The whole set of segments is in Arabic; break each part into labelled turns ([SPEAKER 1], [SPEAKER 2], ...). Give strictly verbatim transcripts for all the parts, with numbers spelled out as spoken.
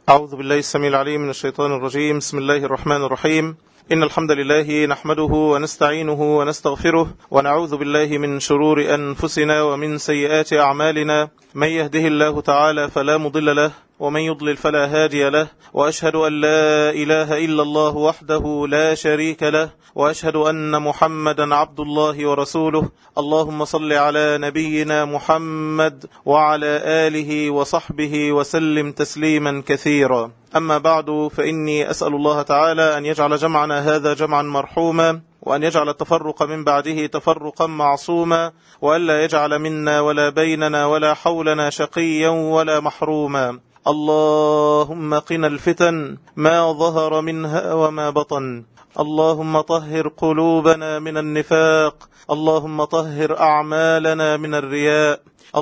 [SPEAKER 1] أعوذ بالله السميع العليم من الشيطان الرجيم. بسم الله الرحمن الرحيم. إن الحمد لله نحمده ونستعينه ونستغفره ونعوذ بالله من شرور أنفسنا ومن سيئات أعمالنا. من يهده الله تعالى فلا مضل له ومن يضلل فلا هادي له، وأشهد أن لا إله إلا الله وحده لا شريك له، وأشهد أن محمدا عبد الله ورسوله. اللهم صل على نبينا محمد وعلى آله وصحبه وسلم تسليما كثيرا. أما بعد، فإني أسأل الله تعالى أن يجعل جمعنا هذا جمعا مرحوما، وأن يجعل التفرق من بعده تفرقا معصوما، وألا يجعل منا ولا بيننا ولا حولنا شقيا ولا محروما. اللهم قنا الفتن ما ظهر منها وما بطن. اللهم طهر قلوبنا من النفاق. اللهم طهر أعمالنا من الرياء.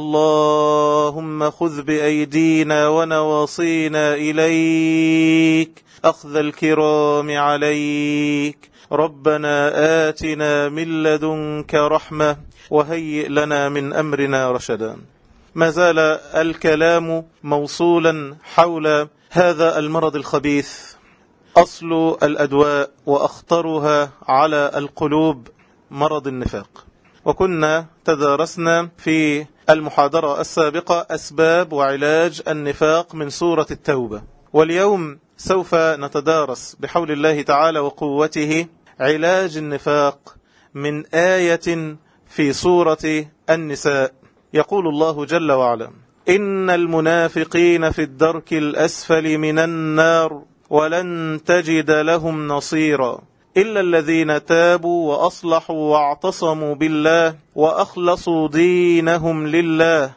[SPEAKER 1] اللهم خذ بأيدينا ونواصينا إليك أخذ الكرام عليك. ربنا آتنا من لدنك رحمة وهيئ لنا من أمرنا رشدا. ما زال الكلام موصولا حول هذا المرض الخبيث، أصل الأدواء وأخطرها على القلوب مرض النفاق. وكنا تدارسنا في المحاضرة السابقة أسباب وعلاج النفاق من سورة التوبة، واليوم سوف نتدارس بحول الله تعالى وقوته علاج النفاق من آية في سورة النساء. يقول الله جل وعلا: إن المنافقين في الدرك الأسفل من النار ولن تجد لهم نصيرا إلا الذين تابوا وأصلحوا واعتصموا بالله وأخلصوا دينهم لله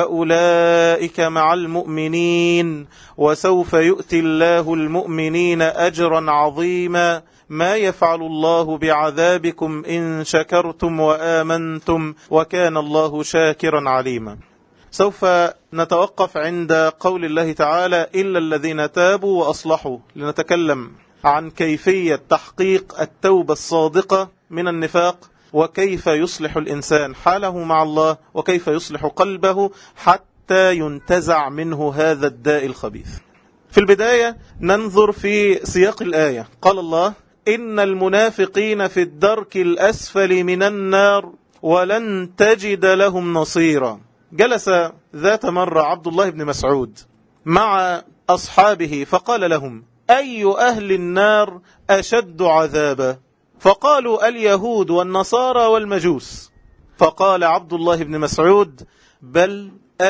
[SPEAKER 1] فأولئك مع المؤمنين وسوف يؤتي الله المؤمنين أجرا عظيما ما يفعل الله بعذابكم إن شكرتم وآمنتم وكان الله شاكرا عليما. سوف نتوقف عند قول الله تعالى إلا الذين تابوا وأصلحوا، لنتكلم عن كيفية تحقيق التوبة الصادقة من النفاق، وكيف يصلح الإنسان حاله مع الله، وكيف يصلح قلبه حتى ينتزع منه هذا الداء الخبيث. في البداية ننظر في سياق الآية. قال الله: إن المنافقين في الدرك الأسفل من النار ولن تجد لهم نصيرا. جلس ذات مرة عبد الله بن مسعود مع أصحابه فقال لهم: أي أهل النار أشد عذابا؟ فقالوا: اليهود والنصارى والمجوس. فقال عبد الله بن مسعود: بل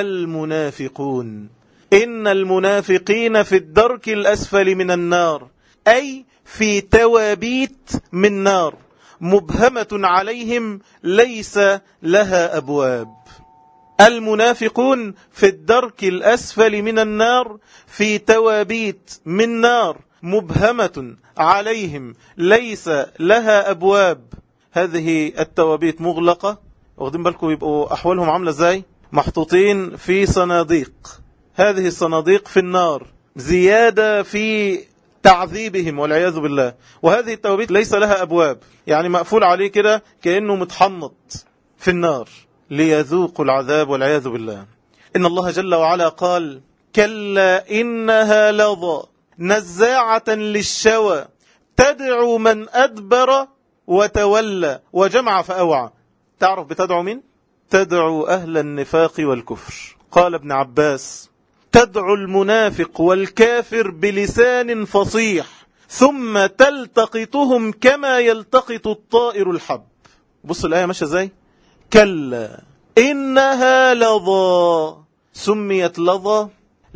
[SPEAKER 1] المنافقون. إن المنافقين في الدرك الأسفل من النار، أي في توابيت من نار مبهمة عليهم ليس لها أبواب. المنافقون في الدرك الأسفل من النار في توابيت من نار مبهمة عليهم ليس لها أبواب. هذه التوابيت مغلقة، واخدين بالكم يبقوا أحوالهم عاملة ازاي؟ محطوطين في صناديق. هذه الصناديق في النار زيادة في تعذيبهم والعياذ بالله. وهذه التوابيت ليس لها أبواب، يعني مقفول عليه كده كأنه متحنط في النار ليذوقوا العذاب والعياذ بالله. إن الله جل وعلا قال: كلا إنها لظى نزاعة للشوى تدعو من أدبر وتولى وجمع فأوعى. تعرف بتدعو مين؟ تدعو أهل النفاق والكفر. قال ابن عباس: تدعو المنافق والكافر بلسان فصيح ثم تلتقطهم كما يلتقط الطائر الحب. بص الآية ماشية ازاي؟ كلا إنها لظى. سميت لظى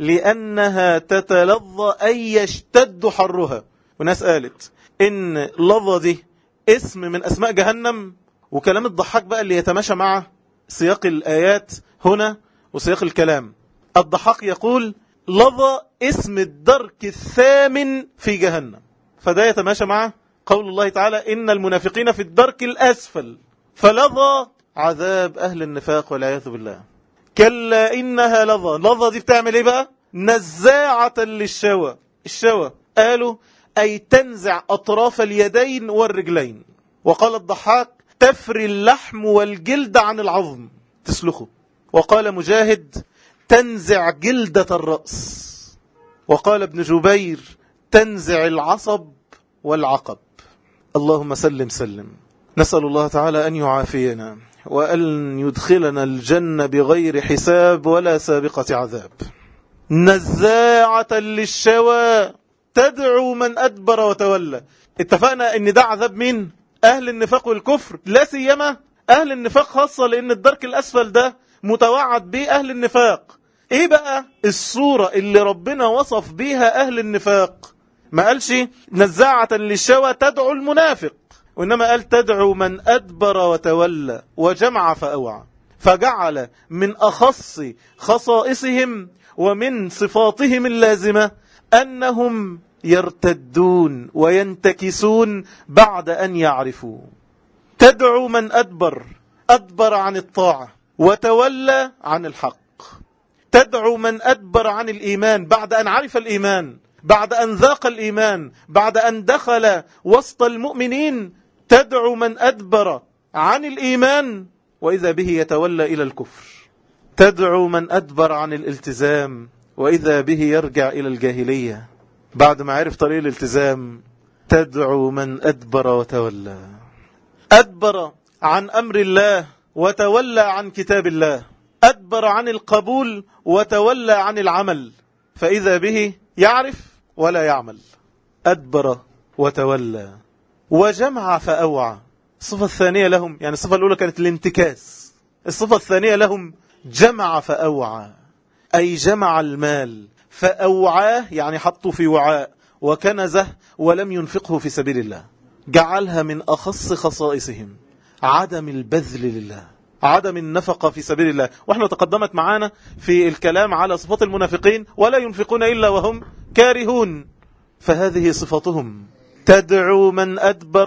[SPEAKER 1] لأنها تتلظى أي يشتد حرها. وناس قالت إن لظى دي اسم من أسماء جهنم، وكلام الضحاك بقى اللي يتماشى مع سياق الآيات هنا وسياق الكلام. الضحاك يقول لظى اسم الدرك الثامن في جهنم، فده يتماشى مع قول الله تعالى: إن المنافقين في الدرك الأسفل. فلظى عذاب أهل النفاق والعياذ بالله. كلا إنها لظى. لظى دي بتعمل إيه بقى؟ نزاعة للشوى. الشوى قالوا أي تنزع أطراف اليدين والرجلين. وقال الضحاك: تفري اللحم والجلد عن العظم، تسلخه. وقال مجاهد: تنزع جلدة الرأس. وقال ابن جبير تنزع العصب والعقب. اللهم سلم سلم. نسأل الله تعالى أن يعافينا وأن يدخلنا الجنة بغير حساب ولا سابقة عذاب. نزاعة للشوى تدعو من أدبر وتولى. اتفقنا ان ده عذاب مين؟ أهل النفاق والكفر، لا سيما أهل النفاق خاصة، لأن الدرك الأسفل ده متوعد به أهل النفاق. ايه بقى الصورة اللي ربنا وصف بيها أهل النفاق؟ ما قالش نزاعة للشوى تدعو المنافق، وإنما قال تدعو من أدبر وتولى وجمع فأوعى، فجعل من أخص خصائصهم ومن صفاتهم اللازمة أنهم يرتدون وينتكسون بعد أن يعرفوا. تدعو من أدبر، أدبر عن الطاعة وتولى عن الحق. تدعو من أدبر عن الإيمان بعد أن عرف الإيمان، بعد أن ذاق الإيمان، بعد أن دخل وسط المؤمنين. تدعو من أدبر عن الإيمان وإذا به يتولى إلى الكفر. تدعو من أدبر عن الالتزام وإذا به يرجع إلى الجاهلية بعد ما عرف طريق الالتزام. تدعو من أدبر وتولى، أدبر عن أمر الله وتولى عن كتاب الله، أدبر عن القبول وتولى عن العمل، فإذا به يعرف ولا يعمل. أدبر وتولى وجمع فأوعى. الصفة الثانية لهم، يعني الصفة الأولى كانت الانتكاس، الصفة الثانية لهم جمع فأوعى، أي جمع المال فأوعاه، يعني حطه في وعاء وكنزه ولم ينفقه في سبيل الله. جعلها من أخص خصائصهم عدم البذل لله، عدم النفقة في سبيل الله. واحنا تقدمت معانا في الكلام على صفات المنافقين ولا ينفقون إلا وهم كارهون، فهذه صفاتهم. تدعو من أدبر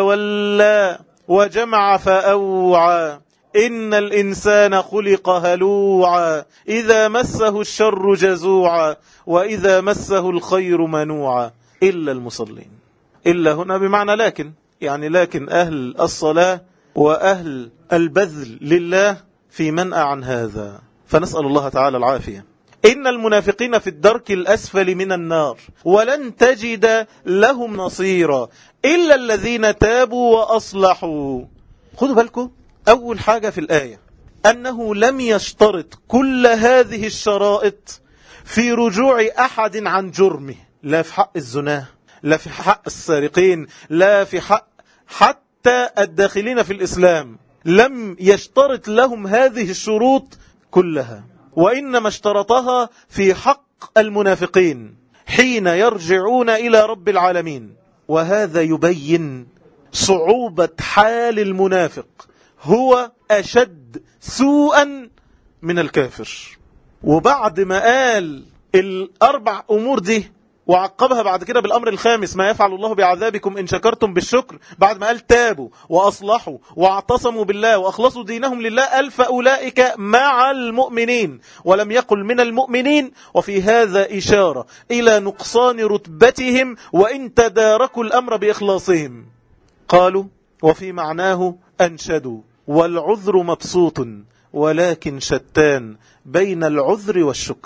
[SPEAKER 1] وتولى وجمع فأوعى. إن الإنسان خلق هلوعا إذا مسه الشر جزوعا وإذا مسه الخير منوعا إلا المصلين. إلا هنا بمعنى لكن، يعني لكن أهل الصلاة وأهل البذل لله في منأى عن هذا، فنسأل الله تعالى العافية. إن المنافقين في الدرك الأسفل من النار ولن تجد لهم نصيرا إلا الذين تابوا وأصلحوا. خدوا بالكم، أول حاجة في الآية أنه لم يشترط كل هذه الشرائط في رجوع أحد عن جرمه، لا في حق الزناه، لا في حق السارقين، لا في حق حتى الداخلين في الإسلام. لم يشترط لهم هذه الشروط كلها، وإنما اشترطها في حق المنافقين حين يرجعون إلى رب العالمين. وهذا يبين صعوبة حال المنافق، هو أشد سوءا من الكافر. وبعد ما قال الأربع أمور دي وعقبها بعد كده بالأمر الخامس ما يفعل الله بعذابكم إن شكرتم بالشكر، بعد ما قال تابوا وأصلحوا واعتصموا بالله وأخلصوا دينهم لله، قال فأولئك مع المؤمنين، ولم يقل من المؤمنين. وفي هذا إشارة إلى نقصان رتبتهم وإن تداركوا الأمر بإخلاصهم. قالوا وفي معناه أنشدوا والعذر مبسوط ولكن شتان بين العذر والشكر.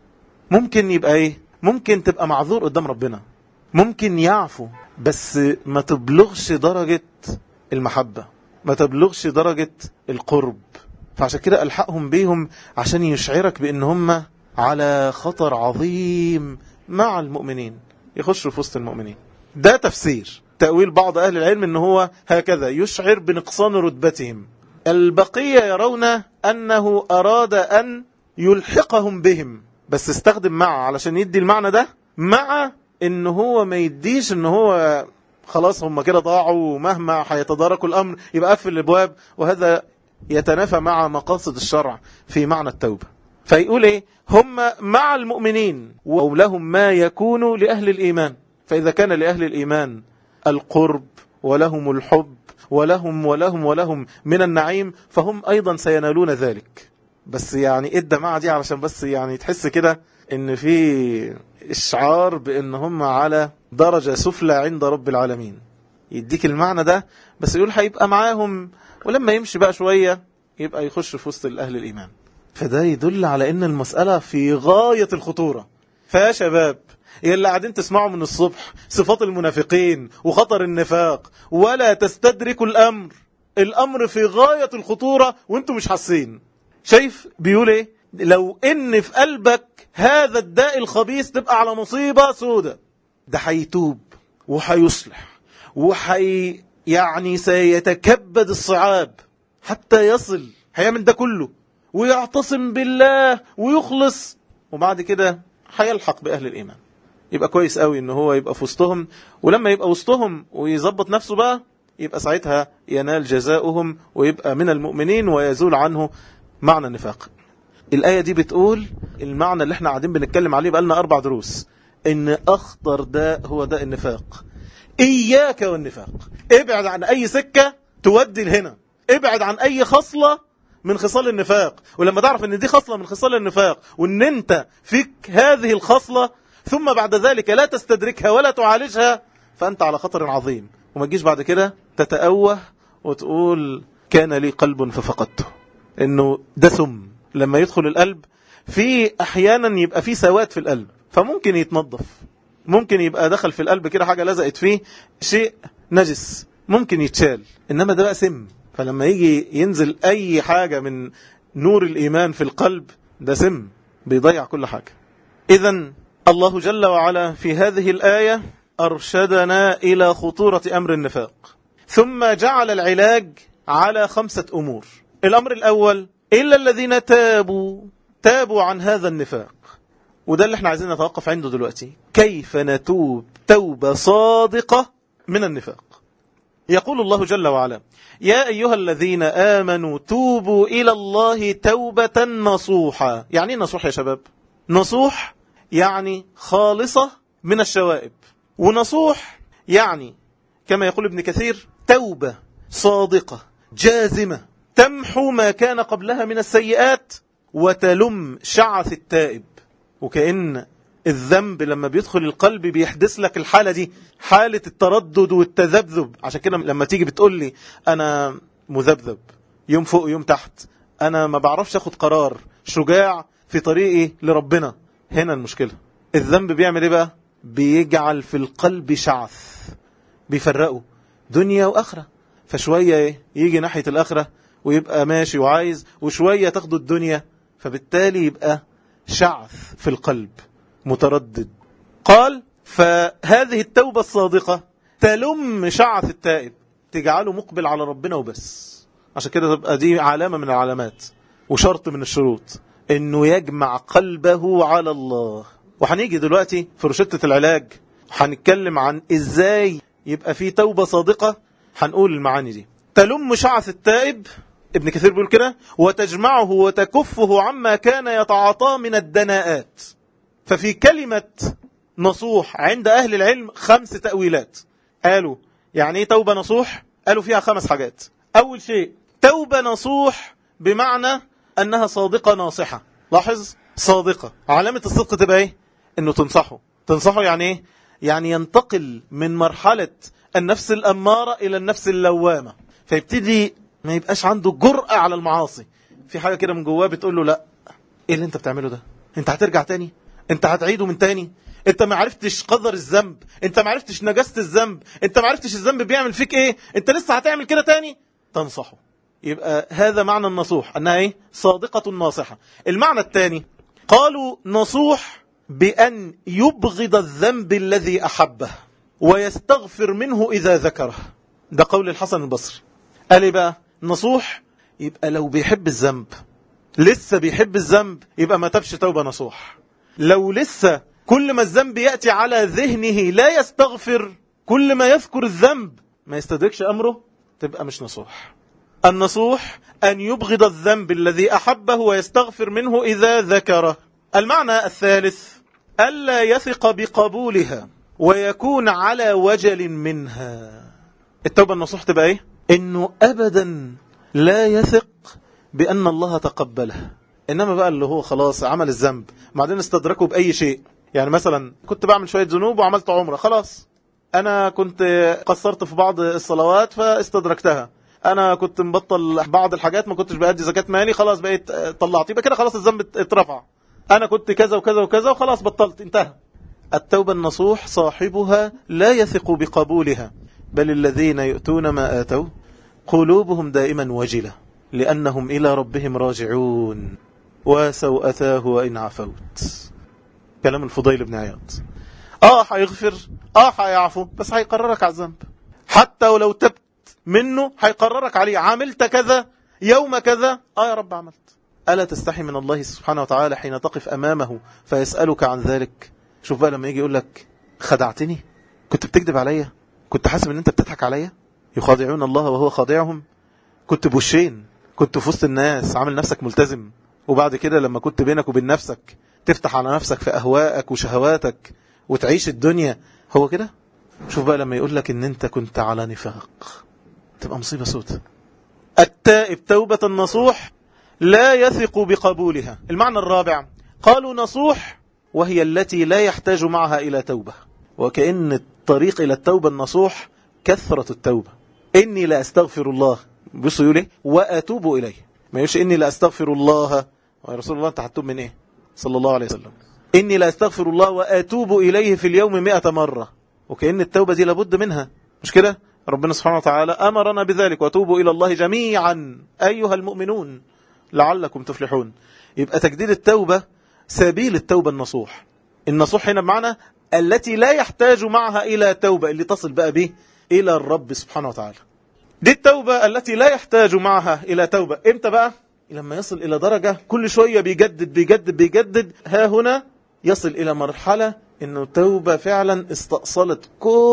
[SPEAKER 1] ممكن يبقى ايه؟ ممكن تبقى معذور قدام ربنا، ممكن يعفو، بس ما تبلغش درجة المحبة، ما تبلغش درجة القرب. فعشان كده ألحقهم بيهم عشان يشعرك بأن هم على خطر عظيم مع المؤمنين، يخشوا في وسط المؤمنين. ده تفسير تأويل بعض أهل العلم أنه هو هكذا يشعر بنقصان رتبتهم. البقية يرون أنه أراد أن يلحقهم بهم، بس استخدم مع علشان يدي المعنى ده، مع أنه هو ما يديش أنه هو خلاص هم كده ضاعوا مهما هيتداركوا الأمر يبقى قفل الأبواب، وهذا يتنافى مع مقاصد الشرع في معنى التوبة. فيقول إيه؟ هم مع المؤمنين ولهم ما يكون لأهل الإيمان، فإذا كان لأهل الإيمان القرب ولهم الحب ولهم ولهم ولهم من النعيم، فهم أيضا سينالون ذلك. بس يعني ادى مع دي علشان بس يعني تحس كده ان في اشعار بان هم على درجة سفلى عند رب العالمين، يديك المعنى ده، بس يقول هيبقى معاهم ولما يمشي بقى شوية يبقى يخش في وسط الأهل الإيمان. فده يدل على ان المسألة في غاية الخطورة، فيا شباب اللي قاعدين تسمعوا من الصبح صفات المنافقين وخطر النفاق ولا تستدركوا الأمر، الأمر في غاية الخطورة وانتم مش حاسين. شايف بيقول ايه؟ لو ان في قلبك هذا الداء الخبيث تبقى على مصيبة سودة، ده هيتوب وهيصلح وحي يعني سيتكبد الصعاب حتى يصل، هيعمل ده كله ويعتصم بالله ويخلص، وبعد كده هيلحق بأهل الإيمان. يبقى كويس قوي ان هو يبقى في وسطهم، ولما يبقى وسطهم ويظبط نفسه بقى يبقى ساعتها ينال جزاؤهم ويبقى من المؤمنين ويزول عنه معنى النفاق. الآية دي بتقول المعنى اللي احنا قاعدين بنتكلم عليه بقى لنا أربع دروس، ان أخطر داء هو داء النفاق. إياك والنفاق، ابعد عن أي سكة تودي لهنا، ابعد عن أي خصلة من خصال النفاق. ولما تعرف ان دي خصلة من خصال النفاق وان انت فيك هذه الخصلة ثم بعد ذلك لا تستدركها ولا تعالجها، فأنت على خطر عظيم. وما تجيش بعد كده تتأوه وتقول كان لي قلب ففقدته، انه ده سم لما يدخل القلب. في احيانا يبقى في سواد في القلب فممكن يتنظف، ممكن يبقى دخل في القلب كده حاجة لزقت فيه شيء نجس ممكن يتشال، انما ده بقى سم. فلما يجي ينزل اي حاجة من نور الايمان في القلب ده سم بيضيع كل حاجة. اذن الله جل وعلا في هذه الآية أرشدنا إلى خطورة أمر النفاق، ثم جعل العلاج على خمسة أمور. الأمر الأول إلا الذين تابوا تابوا عن هذا النفاق، وده اللي احنا عايزين نتوقف عنده دلوقتي. كيف نتوب توبة صادقة من النفاق؟ يقول الله جل وعلا يا أيها الذين آمنوا توبوا إلى الله توبة نصوحا. يعني ايه نصوح يا شباب؟ نصوح يعني خالصة من الشوائب، ونصوح يعني كما يقول ابن كثير توبة صادقة جازمة تمحو ما كان قبلها من السيئات وتلم شعث التائب. وكأن الذنب لما بيدخل القلب بيحدث لك الحالة دي، حالة التردد والتذبذب. عشان كده لما تيجي بتقول لي أنا مذبذب يوم فوق يوم تحت، أنا ما بعرفش أخد قرار شجاع في طريقي لربنا، هنا المشكلة. الذنب بيعمل ايه بقى؟ بيجعل في القلب شعث، بيفرقه دنيا وآخرة. فشوية ايه يجي ناحية الآخرة ويبقى ماشي وعايز، وشوية تاخده الدنيا، فبالتالي يبقى شعث في القلب متردد. قال فهذه التوبة الصادقة تلم شعث التائب، تجعله مقبل على ربنا وبس. عشان كده تبقى دي علامة من العلامات وشرط من الشروط انه يجمع قلبه على الله. وهنيجي دلوقتي في روشتة العلاج هنتكلم عن ازاي يبقى فيه توبة صادقة. هنقول المعاني دي. تلم شعث التائب، ابن كثير بيقول كده، وتجمعه وتكفه عما كان يتعاطاه من الدناءات. ففي كلمة نصوح عند أهل العلم خمس تأويلات. قالوا يعني ايه توبة نصوح؟ قالوا فيها خمس حاجات. أول شيء توبة نصوح بمعنى أنها صادقة ناصحة. لاحظ صادقة، علامة الصدق تبقى ايه؟ انه تنصحه. تنصحه يعني ايه؟ يعني ينتقل من مرحلة النفس الأمارة إلى النفس اللوامة، فيبتدي ما يبقاش عنده جرأة على المعاصي. في حاجة كده من جواه بتقول له لا، ايه اللي انت بتعمله ده؟ انت هترجع تاني؟ انت هتعيده من تاني؟ انت ما عرفتش قدر الذنب، انت ما عرفتش نجاسة الذنب، انت ما عرفتش الذنب بيعمل فيك ايه، انت لسه هتعمل كده تاني؟ تنصحه. يبقى هذا معنى النصوح، انها ايه؟ صادقة ناصحة. المعنى الثاني قالوا نصوح بأن يبغض الذنب الذي أحبه ويستغفر منه إذا ذكره. ده قول الحسن البصري. قال إيه بقى؟ نصوح يبقى لو بيحب الذنب، لسه بيحب الذنب، يبقى ما تبش توبة نصوح. لو لسه كل ما الذنب يأتي على ذهنه لا يستغفر، كل ما يذكر الذنب ما يستدركش أمره، تبقى مش نصوح. النصوح أن يبغض الذنب الذي أحبه ويستغفر منه إذا ذكره. المعنى الثالث ألا يثق بقبولها ويكون على وجل منها. التوبة النصوح تبقى ايه؟ انه ابدا لا يثق بان الله تقبلها. انما بقى اللي هو خلاص عمل الذنب بعدين استدركه باي شيء. يعني مثلا كنت بعمل شوية ذنوب وعملت عمرة، خلاص انا كنت قصرت في بعض الصلوات فاستدركتها، انا كنت مبطل بعض الحاجات، ما كنتش بأدي زكاة مالي، خلاص بقيت طلعت، يبقى كده خلاص الذنب اترفع. أنا كنت كذا وكذا وكذا وخلاص بطلت انتهى. التوبة النصوح صاحبها لا يثق بقبولها، بل الذين يؤتون ما آتوا قلوبهم دائما وجلة لأنهم إلى ربهم راجعون وسوء أتاه وإن عفوت. كلام الفضيل بن عياض. آه حيغفر، آه حيعفو، بس حيقررك على الذنب. حتى ولو تبت منه حيقررك عليه. عملت كذا يوم كذا، آه يا رب عملت. ألا تستحي من الله سبحانه وتعالى حين تقف أمامه فيسألك عن ذلك؟ شوف بقى لما يجي يقول لك خدعتني، كنت بتكذب عليا، كنت حاسب ان انت بتضحك عليا. يخادعون الله وهو خادعهم. كنت بوشين، كنت في وسط الناس عامل نفسك ملتزم، وبعد كده لما كنت بينك وبين نفسك تفتح على نفسك في أهواءك وشهواتك وتعيش الدنيا. هو كده. شوف بقى لما يقول لك ان انت كنت على نفاق، تبقى مصيبة سودة. التائب توبة النصوح لا يثق بقبولها. المعنى الرابع قالوا نصوح وهي التي لا يحتاج معها إلى توبة. وكأن الطريق إلى التوبة النصوح كثرة التوبة. إني لا أستغفر الله، بصوا يقول إيه؟ وأتوب إليه. ما يقولش إني لا أستغفر الله يا رسول الله، أنت هتتوب من إيه؟ صلى الله عليه وسلم. إني لا أستغفر الله وأتوب إليه في اليوم مئة مرة. وكأن التوبة دي لابد منها، مش كده؟ ربنا سبحانه وتعالى أمرنا بذلك، وتوبوا إلى الله جميعا أيها المؤمنون لعلكم تفلحون. يبقى تجديد التوبة سبيل التوبة النصوح. النصوح هنا بمعنى التي لا يحتاج معها إلى توبة، اللي تصل بقى به إلى الرب سبحانه وتعالى. دي التوبة التي لا يحتاج معها إلى توبة. إمتى بقى؟ لما يصل إلى درجة كل شوية بيجدد بيجدد بيجدد. ها هنا يصل إلى مرحلة إنه التوبة فعلا استأصلت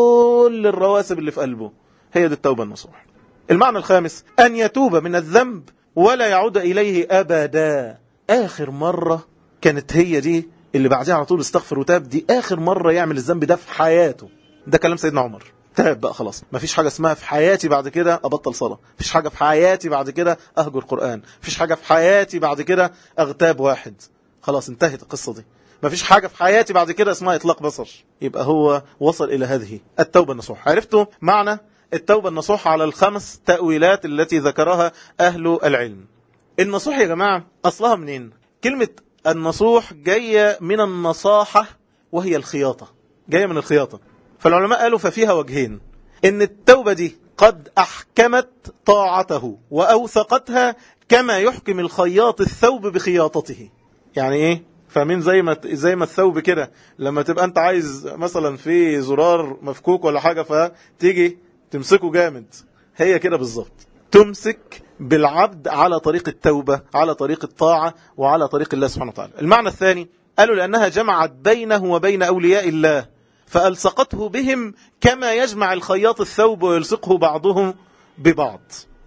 [SPEAKER 1] كل الرواسب اللي في قلبه. هي دي التوبة النصوح. المعنى الخامس أن يتوب من الذنب ولا يعود إليه أبدا. آخر مرة كانت هي دي اللي بعدها على طول استغفر وتاب، دي آخر مرة يعمل الذنب ده في حياته. ده كلام سيدنا عمر. تاب بقى خلاص، مفيش حاجة اسمها في حياتي بعد كده أبطل صلاة، مفيش حاجة في حياتي بعد كده أهجر قرآن، مفيش حاجة في حياتي بعد كده أغتاب واحد. خلاص انتهت القصة دي. مفيش حاجة في حياتي بعد كده اسمها إطلاق بصر. يبقى هو وصل إلى هذه التوبة النصوح. عرفتوا معنى التوبة النصوح على الخمس تأويلات التي ذكرها أهل العلم. النصوح يا جماعة أصلها منين؟ كلمة النصوح جاية من النصاحة وهي الخياطة، جاية من الخياطة. فالعلماء قالوا ففيها وجهين، إن التوبة دي قد أحكمت طاعته وأوثقتها كما يحكم الخياط الثوب بخياطته. يعني إيه؟ فمن زي ما زي ما الثوب كده لما تبقى أنت عايز مثلا في زرار مفكوك ولا حاجة فتيجي تمسكه جامد، هي كده بالظبط. تمسك بالعبد على طريق التوبة، على طريق الطاعة، وعلى طريق الله سبحانه وتعالى. المعنى الثاني قالوا لأنها جمعت بينه وبين أولياء الله فألصقته بهم كما يجمع الخياط الثوب ويلصقه بعضهم ببعض.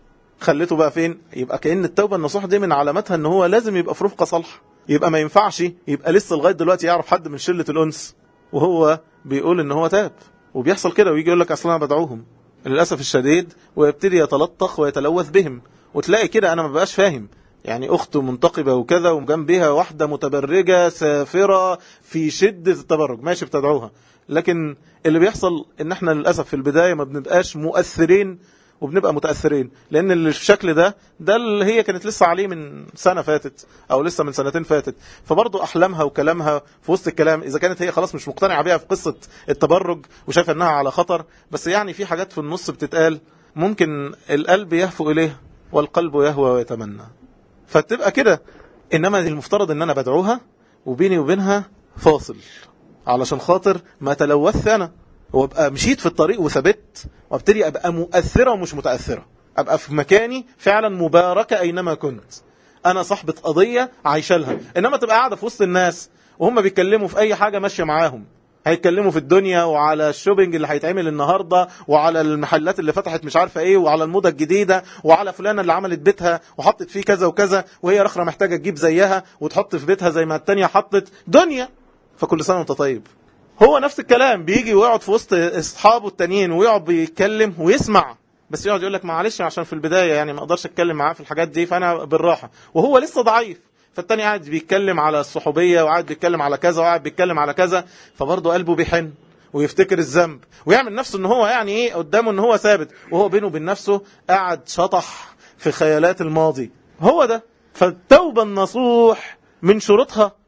[SPEAKER 1] خليته بقى فين؟ يبقى كأن التوبة النصوح دي من علاماتها ان هو لازم يبقى في رفقة صالحة. يبقى ما ينفعش يبقى لسه لغاية دلوقتي يعرف حد من شلة الأنس وهو بيقول ان هو تاب، وبيحصل كده ويجي يقول لك اصلا انا بدعوهم للأسف الشديد، ويبتدي يتلطخ ويتلوث بهم. وتلاقي كده انا ما بقاش فاهم، يعني اخته منتقبة وكذا وجنبها واحدة متبرجة سافرة في شدة التبرج، ماشي بتدعوها، لكن اللي بيحصل ان احنا للأسف في البداية ما بنبقاش مؤثرين وبنبقى متأثرين، لأن اللي في الشكل ده ده اللي هي كانت لسه عليه من سنة فاتت أو لسه من سنتين فاتت. فبرضه أحلامها وكلامها في وسط الكلام، إذا كانت هي خلاص مش مقتنعة بيها في قصة التبرج وشايفة أنها على خطر، بس يعني في حاجات في النص بتتقال ممكن القلب يهفو إليه والقلب يهوى ويتمنى، فتبقى كده. إنما المفترض أن أنا بدعوها وبيني وبينها فاصل علشان خاطر ما تلوث أنا، وابقى مشيت في الطريق وثبت، وابتدي ابقى مؤثرة ومش متأثرة، ابقى في مكاني فعلا مباركة اينما كنت. انا صاحبة قضية عايشة لها. انما تبقى قاعدة في وسط الناس وهم بيتكلموا في اي حاجة ماشية معاهم، هيتكلموا في الدنيا وعلى الشوبينج اللي هيتعمل النهاردة وعلى المحلات اللي فتحت مش عارفة ايه وعلى الموضة الجديدة وعلى فلانة اللي عملت بيتها وحطت فيه كذا وكذا وهي رخرة محتاجة تجيب زيها وتحط في بيتها زي ما التانية حطت دنيا. فكل سنة وانت طيب. هو نفس الكلام بيجي ويقعد في وسط اصحابه التانيين ويقعد بيتكلم ويسمع، بس يقعد يقول لك معلش عشان في البداية يعني ما اقدرش اتكلم معاه في الحاجات دي فانا بالراحة، وهو لسه ضعيف. فالتاني قاعد بيتكلم على الصحوبية وقاعد بيتكلم على كذا وقاعد بيتكلم على كذا، فبرضه قلبه بيحن ويفتكر الذنب ويعمل نفسه ان هو يعني ايه قدامه ان هو ثابت، وهو بينه وبين نفسه قاعد شطح في خيالات الماضي. هو ده. فالتوبة النصوح من شروطها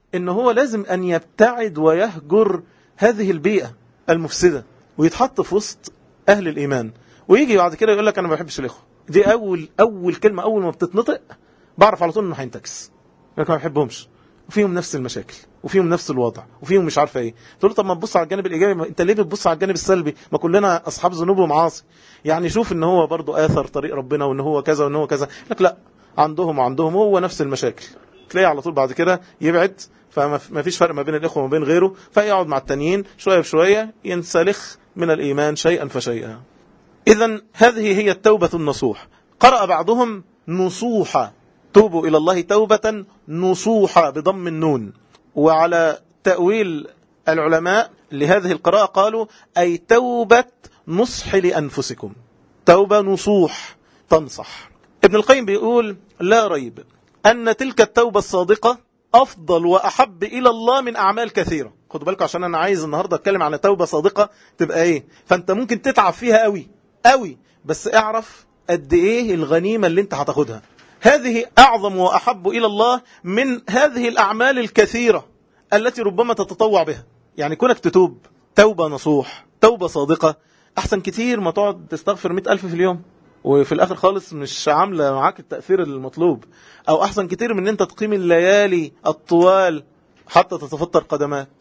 [SPEAKER 1] إن هو لازم أن يبتعد ويهجر هذه البيئة المفسدة ويتحط في وسط أهل الإيمان، ويجي بعد كده يقول لك أنا ما بحبش الإخوة. دي أول أول كلمة أول ما بتتنطق بعرف على طول إنه هينتكس، لكن ما بحبهمش وفيهم نفس المشاكل وفيهم نفس الوضع وفيهم مش عارفه ايه. تقول له طب ما تبص على الجانب الايجابي، انت ليه بتبص على الجانب السلبي؟ ما كلنا اصحاب ذنوب ومعاصي، يعني شوف ان هو برضو اثر طريق ربنا وان هو كذا وان هو كذا. لك لا، عندهم وعندهم هو نفس المشاكل. تلاقيه على طول بعد كده يبعد، فما فيش فرق ما بين الاخوه وما بين غيره، فيقعد مع التانيين شويه بشويه ينسلخ من الايمان شيئا فشيئا. اذا هذه هي التوبه النصوح. قرأ بعضهم نصوحا، توبوا إلى الله توبة نصوحا بضم النون. وعلى تأويل العلماء لهذه القراءة قالوا أي توبة نصح لأنفسكم، توبة نصوح تنصح. ابن القيم بيقول لا ريب أن تلك التوبة الصادقة أفضل وأحب إلى الله من أعمال كثيرة. خدوا بالكم عشان أنا عايز النهاردة أتكلم عن توبة صادقة تبقى إيه. فأنت ممكن تتعب فيها قوي قوي، بس اعرف قد إيه الغنيمة اللي أنت هتاخدها. هذه أعظم وأحب إلى الله من هذه الأعمال الكثيرة التي ربما تتطوع بها. يعني كونك تتوب توبة نصوح، توبة صادقة، أحسن كتير ما تقعد تستغفر مئة ألف في اليوم وفي الآخر خالص مش عاملة معاك التأثير المطلوب. أو أحسن كتير من أن أنت تقيم الليالي الطوال حتى تتفطر قدماك،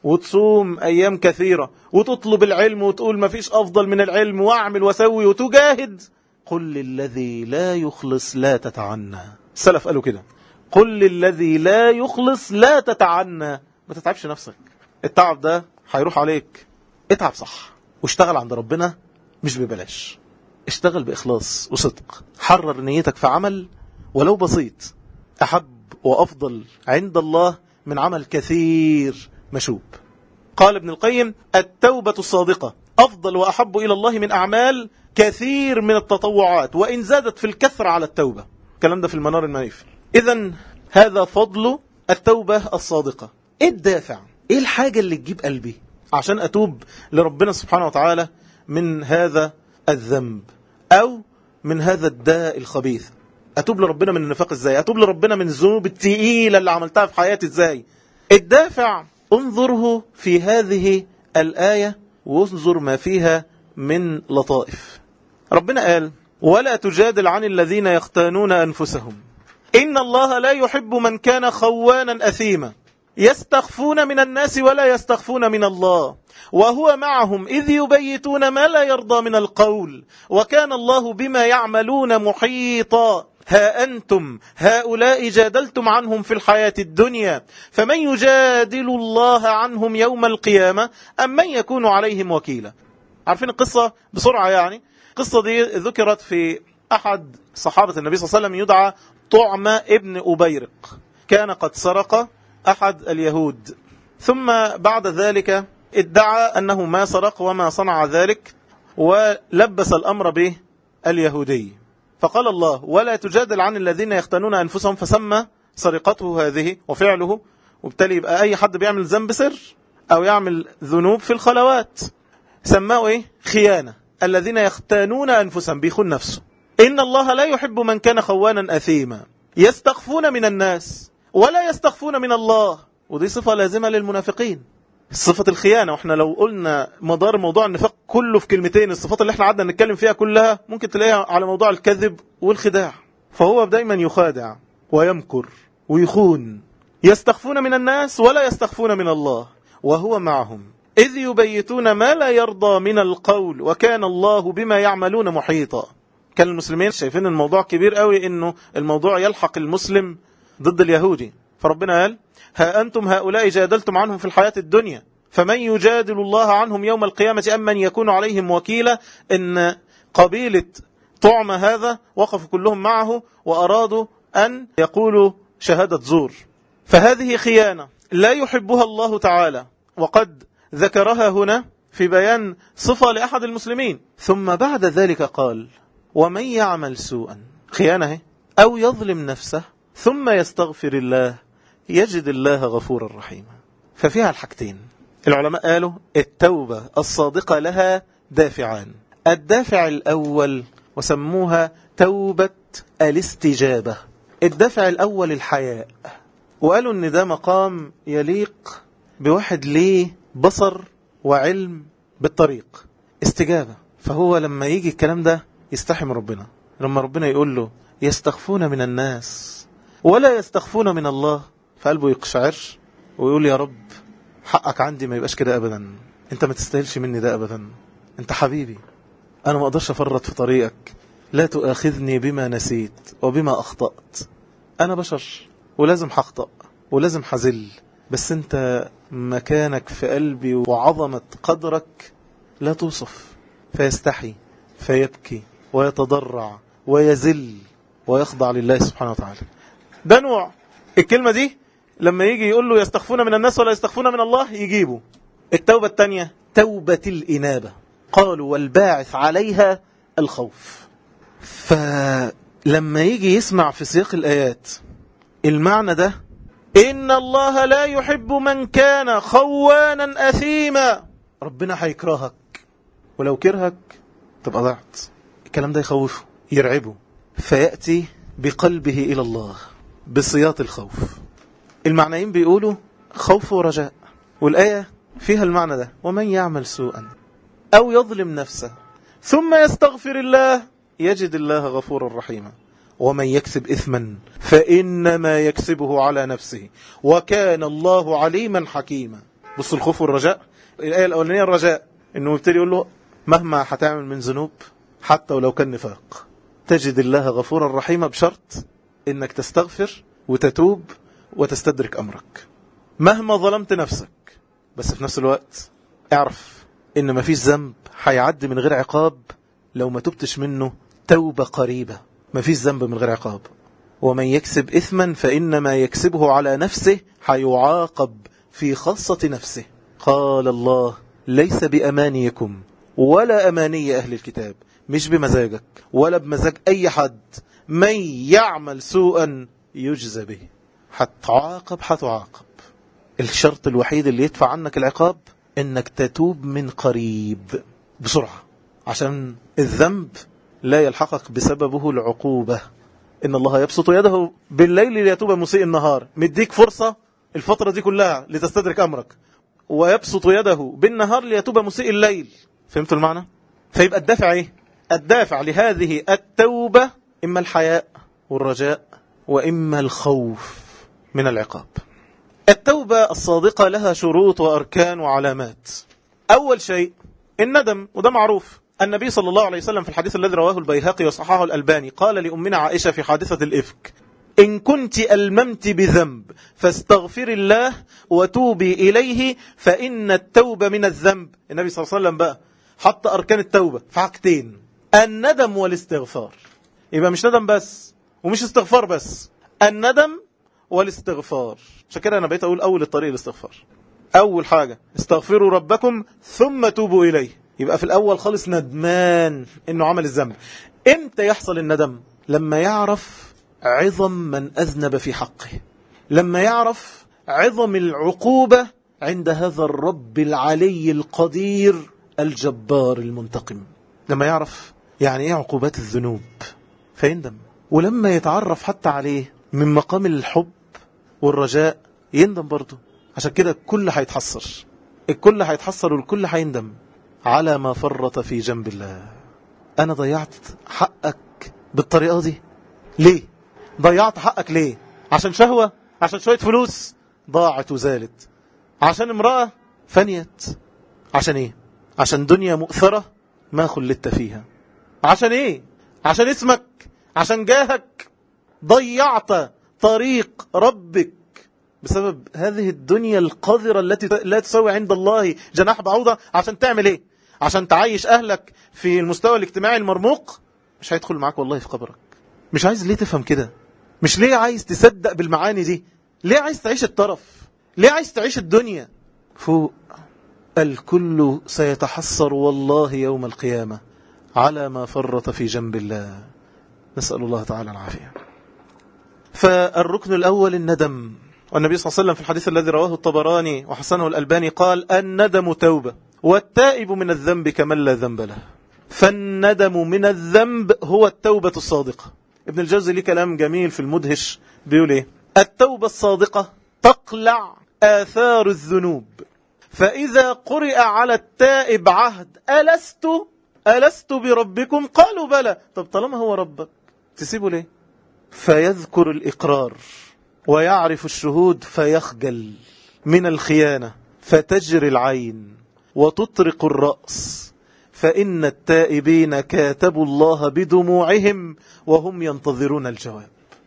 [SPEAKER 1] وتصوم أيام كثيرة، وتطلب العلم وتقول ما فيش أفضل من العلم، وأعمل وسوي وتجاهد. قل للذي لا يخلص لا تتعنى. السلف قالوا كده، قل للذي لا يخلص لا تتعنى. ما تتعبش نفسك، التعب ده هيروح عليك. اتعب صح واشتغل عند ربنا مش ببلاش، اشتغل بإخلاص وصدق. حرر نيتك في عمل ولو بسيط، أحب وأفضل عند الله من عمل كثير مشوب. قال ابن القيم التوبة الصادقة أفضل وأحب إلى الله من أعمال كثير من التطوعات، وإن زادت في الكثرة على التوبة. الكلام ده في المنار المنيف. إذن هذا فضل التوبة الصادقة. إيه الدافع؟ إيه الحاجة اللي تجيب قلبي عشان أتوب لربنا سبحانه وتعالى من هذا الذنب أو من هذا الداء الخبيث؟ أتوب لربنا من النفاق إزاي؟ أتوب لربنا من الذنوب التقيلة اللي عملتها في حياتي إزاي؟ الدافع انظره في هذه الآية وانظر ما فيها من لطائف. ربنا قال ولا تجادل عن الذين يختانون أنفسهم إن الله لا يحب من كان خوانا أثيما يستخفون من الناس ولا يستخفون من الله وهو معهم إذ يبيتون ما لا يرضى من القول وكان الله بما يعملون محيطا ها أنتم هؤلاء جادلتم عنهم في الحياة الدنيا فمن يجادل الله عنهم يوم القيامة أم من يكون عليهم وكيلا. عارفين القصة بسرعة؟ يعني القصة دي ذكرت في أحد صحابة النبي صلى الله عليه وسلم يدعى طعمة ابن أبيرق. كان قد سرق أحد اليهود، ثم بعد ذلك ادعى أنه ما سرق وما صنع ذلك، ولبس الأمر به اليهودي. فقال الله ولا تجادل عن الذين يختانون أنفسهم، فسمى سرقته هذه وفعله، وبالتالي يبقى أي حد بيعمل ذنب سر أو يعمل ذنوب في الخلوات سماه إيه؟ خيانة. الذين يختانون أنفسهم بيخون نفسه. إن الله لا يحب من كان خوانا أثيما يستخفون من الناس ولا يستخفون من الله، ودي صفة لازمة للمنافقين، صفة الخيانة. واحنا لو قلنا مدار موضوع النفاق كله في كلمتين، الصفات اللي احنا قعدنا نتكلم فيها كلها ممكن تلاقيها على موضوع الكذب والخداع. فهو دايما يخادع ويمكر ويخون. يستخفون من الناس ولا يستخفون من الله وهو معهم إذ يبيتون ما لا يرضى من القول وكان الله بما يعملون محيطا. كان المسلمين شايفين الموضوع كبير قوي، انه الموضوع يلحق المسلم ضد اليهودي. فربنا قال ها أنتم هؤلاء جادلتم عنهم في الحياة الدنيا فمن يجادل الله عنهم يوم القيامة أم من يكون عليهم وكيلا. إن قبيلة طعم هذا وقفوا كلهم معه وأرادوا أن يقولوا شهادة زور، فهذه خيانة لا يحبها الله تعالى، وقد ذكرها هنا في بيان صفة لأحد المسلمين. ثم بعد ذلك قال ومن يعمل سوءا، خيانة أو يظلم نفسه ثم يستغفر الله يجد الله غفورا رحيما. ففيها الحاجتين. العلماء قالوا التوبة الصادقة لها دافعان. الدافع الأول وسموها توبة الاستجابة. الدافع الأول الحياء، وقالوا ان ده مقام يليق بواحد ليه بصر وعلم بالطريق، استجابة. فهو لما يجي الكلام ده يستحي من ربنا. لما ربنا يقول له يستخفون من الناس ولا يستخفون من الله، فقلبه يقشعر ويقول يا رب حقك عندي ما يبقاش كده أبدا، انت ما تستاهلش مني ده أبدا، انت حبيبي، انا ما اقدرش افرط في طريقك، لا تؤاخذني بما نسيت وبما أخطأت، انا بشر ولازم هخطأ ولازم حزل، بس انت مكانك في قلبي وعظمة قدرك لا توصف. فيستحي فيبكي ويتضرع ويزل ويخضع لله سبحانه وتعالى. ده نوع. الكلمة دي لما يجي يقول له يستخفون من الناس ولا يستخفون من الله يجيبه. التوبة الثانية توبة الإنابة، قالوا والباعث عليها الخوف. فلما يجي يسمع في سياق الآيات المعنى ده، إن الله لا يحب من كان خوانا أثيما، ربنا هيكرهك، ولو كرهك تبقى ضعت. الكلام ده يخوفه يرعبه، فيأتي بقلبه إلى الله بصياط الخوف. المعنيين بيقولوا خوف ورجاء، والآية فيها المعنى ده، ومن يعمل سوءا أو يظلم نفسه ثم يستغفر الله يجد الله غفورا رحيما، ومن يكسب إثما فإنما يكسبه على نفسه وكان الله عليما حكيما. بص الخوف والرجاء. الآية الأولانية الرجاء، إنه يبتدي يقول له مهما هتعمل من ذنوب حتى ولو كان نفاق تجد الله غفورا رحيما، بشرط إنك تستغفر وتتوب وتستدرك أمرك مهما ظلمت نفسك. بس في نفس الوقت اعرف إن ما فيش ذنب هيعدي من غير عقاب لو ما تبتش منه توبة قريبة. ما فيش ذنب من غير عقاب. ومن يكسب إثما فإنما يكسبه على نفسه، هيعاقب في خاصة نفسه. قال الله ليس بأمانيكم ولا أماني أهل الكتاب، مش بمزاجك ولا بمزاج أي حد، من يعمل سوءا يجزى به. هتعاقب هتعاقب. الشرط الوحيد اللي يدفع عنك العقاب انك تتوب من قريب بسرعة، عشان الذنب لا يلحقك بسببه العقوبة. إن الله يبسط يده بالليل ليتوب مسيء النهار، مديك فرصة الفترة دي كلها لتستدرك أمرك، ويبسط يده بالنهار ليتوب مسيء الليل. فهمتوا المعنى؟ فيبقى الدافع ايه؟ الدافع لهذه التوبة إما الحياء والرجاء وإما الخوف من العقاب. التوبة الصادقة لها شروط وأركان وعلامات. أول شيء الندم، وده معروف. النبي صلى الله عليه وسلم في الحديث الذي رواه البيهقي وصححه الألباني قال لأمنا عائشة في حادثة الإفك: إن كنت ألممت بذنب فاستغفر الله وتوبي إليه فإن التوبة من الذنب. النبي صلى الله عليه وسلم بقى حط أركان التوبة في حاجتين: الندم والاستغفار. يبقى مش ندم بس ومش استغفار بس، الندم والاستغفار. عشان كده أنا بقيت أقول أول الطريق الاستغفار. أول حاجة استغفروا ربكم ثم توبوا إليه. يبقى في الأول خالص ندمان إنه عمل الذنب. إمتى يحصل الندم؟ لما يعرف عظم من أذنب في حقه، لما يعرف عظم العقوبة عند هذا الرب العلي القدير الجبار المنتقم، لما يعرف يعني إيه عقوبات الذنوب فيندم. ولما يتعرف حتى عليه من مقام الحب والرجاء يندم برضه. عشان كده الكل هيتحسر، الكل هيتحسر والكل هيندم على ما فرط في جنب الله. أنا ضيعت حقك بالطريقة دي ليه؟ ضيعت حقك ليه؟ عشان شهوة؟ عشان شوية فلوس ضاعت وزالت؟ عشان امرأة فنيت؟ عشان ايه؟ عشان دنيا مؤثرة ما خلت فيها؟ عشان ايه؟ عشان اسمك؟ عشان جاهك؟ ضيعت طريق ربك بسبب هذه الدنيا القذرة التي لا تسوي عند الله جناح بعوضة. عشان تعمل ايه؟ عشان تعيش أهلك في المستوى الاجتماعي المرموق؟ مش هيدخل معاك والله في قبرك. مش عايز ليه تفهم كده؟ مش ليه عايز تصدق بالمعاني دي؟ ليه عايز تعيش الطرف؟ ليه عايز تعيش الدنيا؟ فوق الكل سيتحسر والله يوم القيامة على ما فرط في جنب الله. نسأل الله تعالى العافية. فالركن الأول الندم. والنبي صلى الله عليه وسلم في الحديث الذي رواه الطبراني وحسنه الألباني قال: الندم توبة والتائب من الذنب كمن لا ذنب له. فالندم من الذنب هو التوبة الصادقة. ابن الجوزي ليه كلام جميل في المدهش بيقول ايه؟ التوبة الصادقة تقلع آثار الذنوب. فإذا قرئ على التائب عهد ألست ألست بربكم قالوا بلى. طب طالما هو ربك تسيبه ليه؟ فيذكر الإقرار ويعرف الشهود فيخجل من الخيانة فتجري العين وتطرق الرأس. فإن التائبين كاتبوا الله بدموعهم وهم ينتظرون الجواب.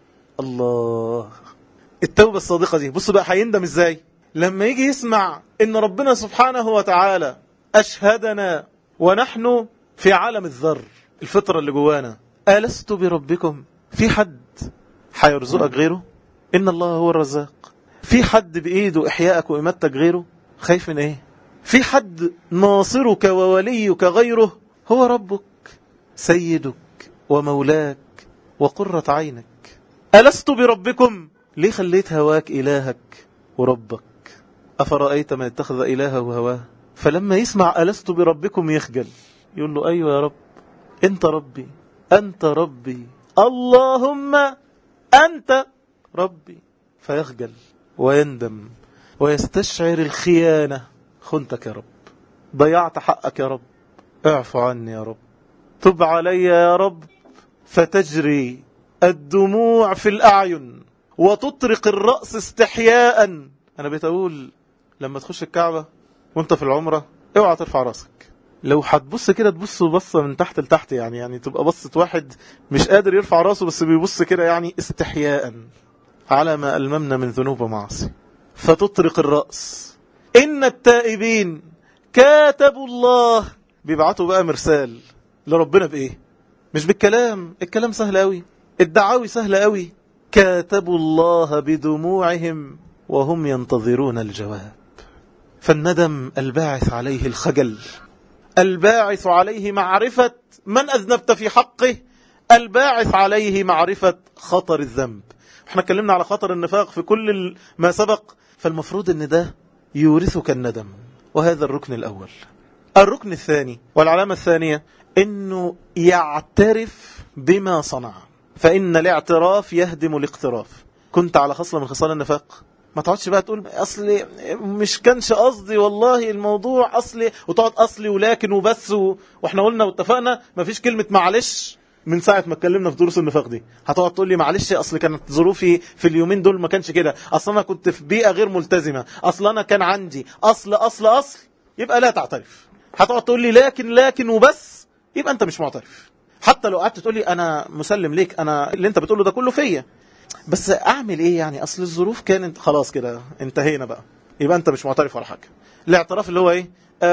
[SPEAKER 1] الله. التوبة الصادقة دي بصوا بقى هيندم ازاي لما يجي يسمع ان ربنا سبحانه وتعالى أشهدنا ونحن في عالم الذر، الفطرة اللي جوانا. ألست بربكم؟ في حد هيرزقك غيره؟ إن الله هو الرزاق. في حد بإيده إحياءك وإماتك غيره؟ خايف من إيه؟ في حد ناصرك ووليك غيره؟ هو ربك سيدك ومولاك وقرة عينك. ألست بربكم؟ ليه خليت هواك إلهك وربك؟ أفرأيت من اتخذ إلهه هواه؟ فلما يسمع ألست بربكم يخجل، يقول له أيوة يا رب، أنت ربي، أنت ربي، اللهم أنت ربي. فيخجل ويندم ويستشعر الخيانة. خنتك يا رب، ضيعت حقك يا رب، اعفو عني يا رب، تب علي يا رب. فتجري الدموع في الأعين وتطرق الرأس استحياء. أنا بتقول لما تخش الكعبة وانت في العمرة اوعى ترفع راسك. لو هتبص كده تبص بصة من تحت لتحت، يعني يعني تبقى بصة واحد مش قادر يرفع راسه بس بيبص كده يعني استحياء على ما ألممنا من ذنوب ومعاصي. فتطرق الرأس. إن التائبين كاتبوا الله. بيبعتوا بقى مرسال لربنا بإيه؟ مش بالكلام، الكلام سهل قوي، الدعاوي سهلة قوي. كاتبوا الله بدموعهم وهم ينتظرون الجواب. فالندم الباعث عليه الخجل، الباعث عليه معرفة من أذنبت في حقه، الباعث عليه معرفة خطر الذنب. احنا اتكلمنا على خطر النفاق في كل ما سبق، فالمفروض ان ده يورثك الندم. وهذا الركن الأول. الركن الثاني والعلامة الثانية انه يعترف بما صنع، فإن الاعتراف يهدم الاقتراف. كنت على خصلة من خصال النفاق، ما تقعدش بقى تقول أصلي مش كانش قصدي والله الموضوع أصلي، وتقعد أصلي ولكن وبس و... وإحنا قلنا واتفقنا ما فيش كلمة معلش من ساعة ما اتكلمنا في دروس النفاق دي. هتقعد تقول لي معلش أصلي كانت ظروفي في اليومين دول ما كانش كده، أصلا أنا كنت في بيئة غير ملتزمة، أصلا أنا كان عندي أصل أصل أصل. يبقى لا تعترف. هتقعد تقول لي لكن لكن وبس، يبقى أنت مش معترف. حتى لو قعدت تقول لي أنا مسلم ليك، أنا اللي أنت بتقوله ده كله فيا، بس أعمل إيه يعني؟ أصل الظروف كانت خلاص كده انتهينا بقى، يبقى أنت مش معترف ولا حاجة. الاعتراف اللي هو إيه؟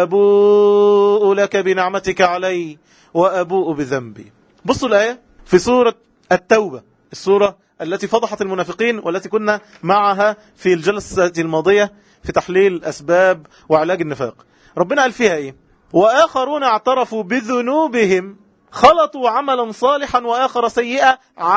[SPEAKER 1] أبوء لك بنعمتك علي وأبوء بذنبي. بصوا الآية في سورة التوبة، السورة التي فضحت المنافقين والتي كنا معها في الجلسة الماضية في تحليل أسباب وعلاج النفاق. ربنا قال فيها إيه؟ وآخرون اعترفوا بذنوبهم خلطوا عملا صالحا وآخر سيئا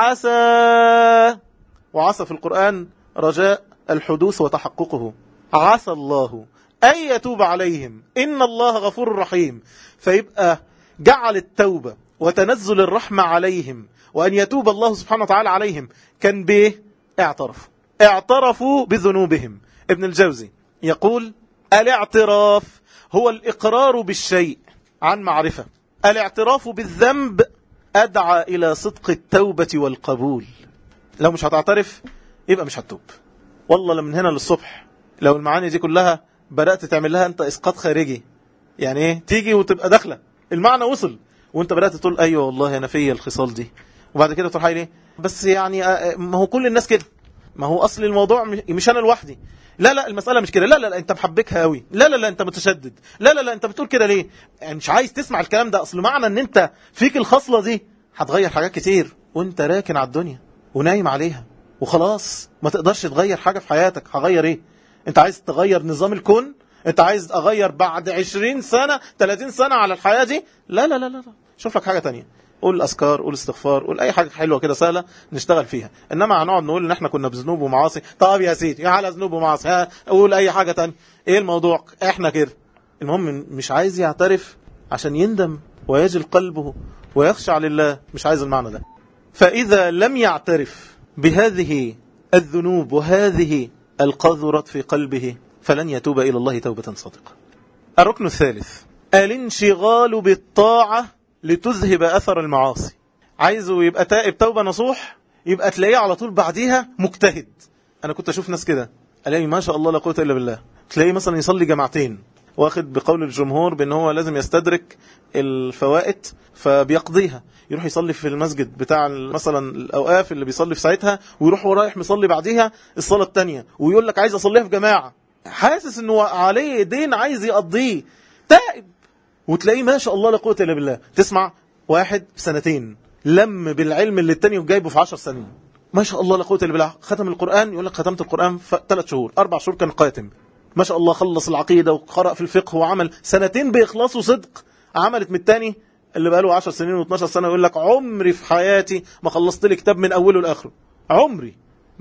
[SPEAKER 1] عسى. وعسى في القرآن رجاء الحدوث وتحققه. عسى الله أن يتوب عليهم إن الله غفور رحيم. فيبقى جعل التوبة وتنزل الرحمة عليهم وأن يتوب الله سبحانه وتعالى عليهم كان به اعترفوا اعترفوا بذنوبهم. ابن الجوزي يقول الاعتراف هو الإقرار بالشيء عن معرفة. الاعتراف بالذنب أدعى إلى صدق التوبة والقبول. لو مش هتعترف يبقى مش هتتوب. والله من هنا للصبح لو المعاني دي كلها بدأت تعمل لها أنت إسقاط خارجي، يعني إيه؟ تيجي وتبقى داخلة المعنى وصل وأنت بدأت تقول أيوة والله أنا فيا الخصال دي، وبعد كده تروح ليه بس يعني ما هو كل الناس كده، ما هو أصل الموضوع مش أنا لوحدي، لا لا المسألة مش كده، لا لا لا أنت محبكها قوي، لا لا لا أنت متشدد، لا لا لا أنت بتقول كده ليه؟ يعني مش عايز تسمع الكلام ده. أصل معنى أن أنت فيك الخصلة دي هتغير حاجات كتير وأنت راكن على الدنيا ونايم عليها وخلاص ما تقدرش تغير حاجة في حياتك. هغير إيه؟ أنت عايز تغير نظام الكون؟ أنت عايز أغير بعد عشرين سنة ثلاثين سنة على الحياة دي؟ لا لا لا لا شوف لك حاجة تانية. قول أذكار، قول استغفار، قول أي حاجة حلوة كده سهلة نشتغل فيها. إنما هنقعد نقول إن إحنا كنا بذنوب ومعاصي. طب يا سيدي على ذنوب ومعاصي، ها قول أي حاجة تانية. إيه الموضوع؟ إحنا كده. المهم مش عايز يعترف عشان يندم ويجل قلبه ويخشع لله، مش عايز المعنى ده. فإذا لم يعترف بهذه الذنوب وهذه القذرة في قلبه فلن يتوب إلى الله توبة صادقة. الركن الثالث الانشغال بالطاعة لتذهب أثر المعاصي. عايزه يبقى تائب توبة نصوح، يبقى تلاقيه على طول بعديها مجتهد. أنا كنت أشوف ناس كده ألاقي ما شاء الله لا قوة إلا بالله، تلاقيه مثلا يصلي جماعتين واخد بقول الجمهور بأنه هو لازم يستدرك الفوائد فبيقضيها، يروح يصلي في المسجد بتاع مثلا الأوقاف اللي بيصلي في ساعتها ويروح ورايح مصلي بعديها الصلاة التانية ويقول لك عايز أصليها في جماعة، حاسس أنه عليه دين عايز يقضيه، تائب. وتلاقيه ما شاء الله لا قوة إلا بالله. تسمع واحد في سنتين لم بالعلم اللي التاني جايبه في عشر سنين، ما شاء الله لا قوة إلا بالله. ختم القرآن، يقول لك ختمت القرآن في ثلاث شهور أربع شهور كان قاتم، ما شاء الله خلص العقيدة وقرأ في الفقه وعمل سنتين بإخلاص وصدق. عملت من التاني اللي بقاله عشر سنين واثناشر سنة يقول لك عمري في حياتي ما خلصت لي كتاب من أوله لآخره، عمري